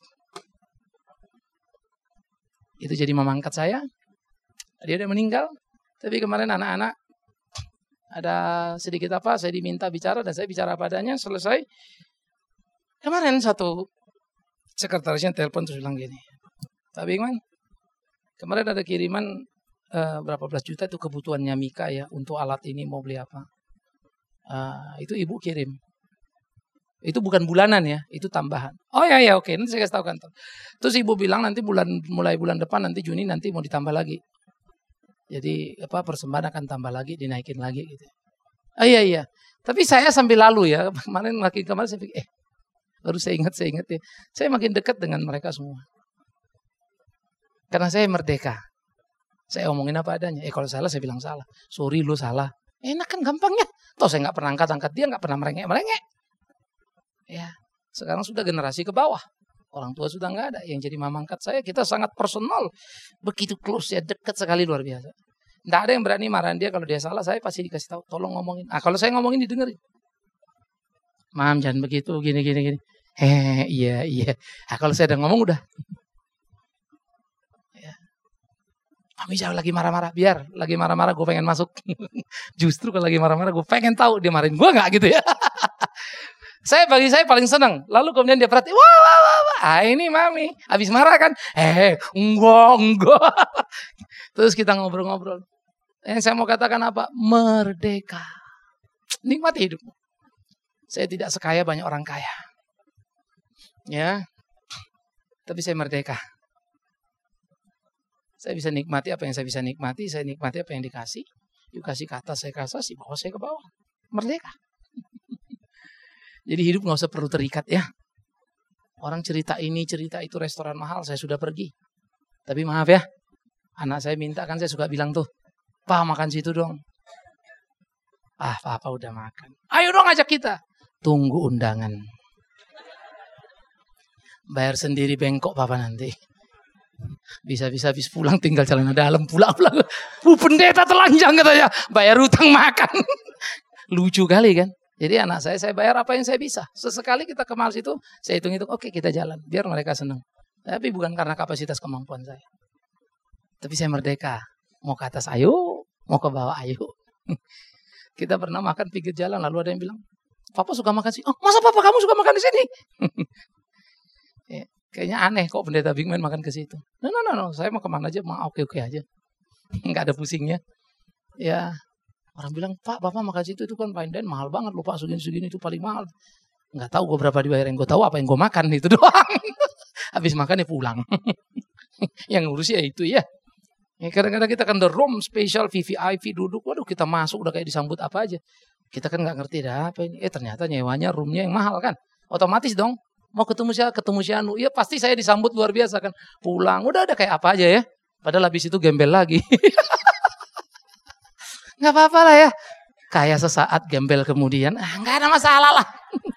Itu jadi mama angkat saya. Dia udah meninggal. Tapi kemarin anak-anak ada sedikit apa, saya diminta bicara dan saya bicara apa adanya. Selesai. Kemarin satu sekretarisnya telepon terus bilang gini, Pak Bingman, kemarin ada kiriman Uh, berapa belas juta itu kebutuhannya Mika ya untuk alat ini mau beli apa, uh, itu ibu kirim, itu bukan bulanan ya, itu tambahan. Oh ya ya oke, nanti saya kasih tahu kantor. Terus ibu bilang nanti bulan mulai bulan depan nanti Juni nanti mau ditambah lagi, jadi apa persembahan akan tambah lagi, dinaikin lagi gitu. Oh iya iya, tapi saya sambil lalu ya kemarin makin kemarin saya pikir eh baru saya ingat saya ingat ya, saya makin dekat dengan mereka semua karena saya merdeka. Saya omongin apa adanya. Eh kalau salah saya bilang salah. Sorry lu salah. Enak kan gampangnya. Toh saya gak pernah angkat-angkat dia. Gak pernah merengek-merengek. Ya. Sekarang sudah generasi ke bawah. Orang tua sudah gak ada. Yang jadi mama angkat saya. Kita sangat personal. Begitu close ya. Dekat sekali luar biasa. Gak ada yang berani marahin dia. Kalau dia salah saya pasti dikasih tahu. Tolong ngomongin. Ah kalau saya ngomongin didengerin. Mam jangan begitu. Gini gini gini. Hehehe iya iya. Ah kalau saya udah ngomong udah. Mami jangan lagi marah-marah, biar lagi marah-marah gue pengen masuk. Justru kalau lagi marah-marah gue pengen tahu dia marahin gue nggak gitu ya. Saya bagi saya paling senang. Lalu kemudian dia perhati, wah, wah, wah, wah. Ah ini mami, habis marah kan? Eh, enggak, enggak. Terus kita ngobrol-ngobrol. Yang saya mau katakan apa? Merdeka. Nikmati hidup. Saya tidak sekaya banyak orang kaya. Ya, tapi saya merdeka. Saya bisa nikmati apa yang saya bisa nikmati. Saya nikmati apa yang dikasih. Yuk kasih ke atas, saya ke atas. Bawa saya ke bawah. Merdeka. Jadi hidup gak usah perlu terikat ya. Orang cerita ini, cerita itu restoran mahal. Saya sudah pergi. Tapi maaf ya. Anak saya minta kan saya suka bilang tuh. Pa makan situ dong. Ah papa udah makan. Ayo dong ajak kita. Tunggu undangan. Bayar sendiri bengkok papa nanti. Bisa-bisa habis pulang tinggal celana dalam pulang-pulang. Uh, pendeta telanjang katanya. Bayar utang makan. Lucu kali kan. Jadi anak saya, saya bayar apa yang saya bisa. Sesekali kita ke mall situ, saya hitung-hitung. Oke kita jalan. Biar mereka senang. Tapi bukan karena kapasitas kemampuan saya. Tapi saya merdeka. Mau ke atas ayo. Mau ke bawah ayo. Kita pernah makan pinggir jalan. Lalu ada yang bilang, Papa suka makan sini. Oh masa papa kamu suka makan di sini? Ya. Kayaknya aneh kok pendeta Big Man makan ke situ. No, no, no, no. Saya mau kemana aja, mau oke-oke aja. Nggak ada pusingnya. Ya, orang bilang, Pak, Bapak makan situ itu kan fine dine mahal banget loh Pak, segini-segini itu paling mahal. Nggak tahu gue berapa dibayar, yang gue tahu apa yang gue makan itu doang. Habis makan ya pulang. Yang ngurus ya itu ya. Ya, kadang-kadang kita kan the room special V V I P duduk, waduh kita masuk udah kayak disambut apa aja. Kita kan nggak ngerti dah apa ini. Eh ternyata nyewanya roomnya yang mahal kan. Otomatis dong mau ketemu si ketemu si Anu, ya pasti saya disambut luar biasa kan. Pulang udah ada kayak apa aja ya. Padahal habis itu gembel lagi. Nggak apa-apa lah ya. Kayak sesaat gembel kemudian, ah, nggak ada masalah lah.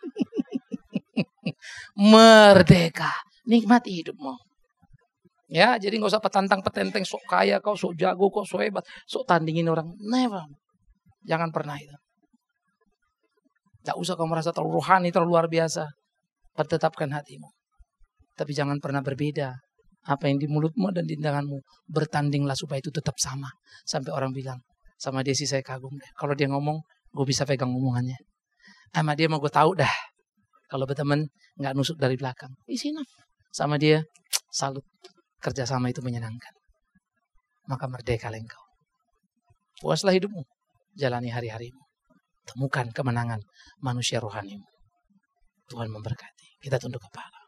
Merdeka, nikmati hidupmu. Ya, jadi nggak usah petantang petenteng, sok kaya kau, sok jago kau, sok hebat, sok tandingin orang. Never. Jangan pernah itu. Tak usah kau merasa terlalu rohani, terlalu luar biasa. Pertetapkan hatimu. Tapi jangan pernah berbeda. Apa yang di mulutmu dan di tanganmu, bertandinglah supaya itu tetap sama. Sampai orang bilang, sama dia sih saya kagum deh. Kalau dia ngomong, gue bisa pegang omongannya. Sama dia mau gue tahu dah. Kalau berteman, nggak nusuk dari belakang. Isinya. Sama dia, salut. Kerjasama itu menyenangkan. Maka merdeka engkau. Puaslah hidupmu. Jalani hari-harimu. Temukan kemenangan manusia rohanimu. Tuhan memberkati. Kita tunduk kepala.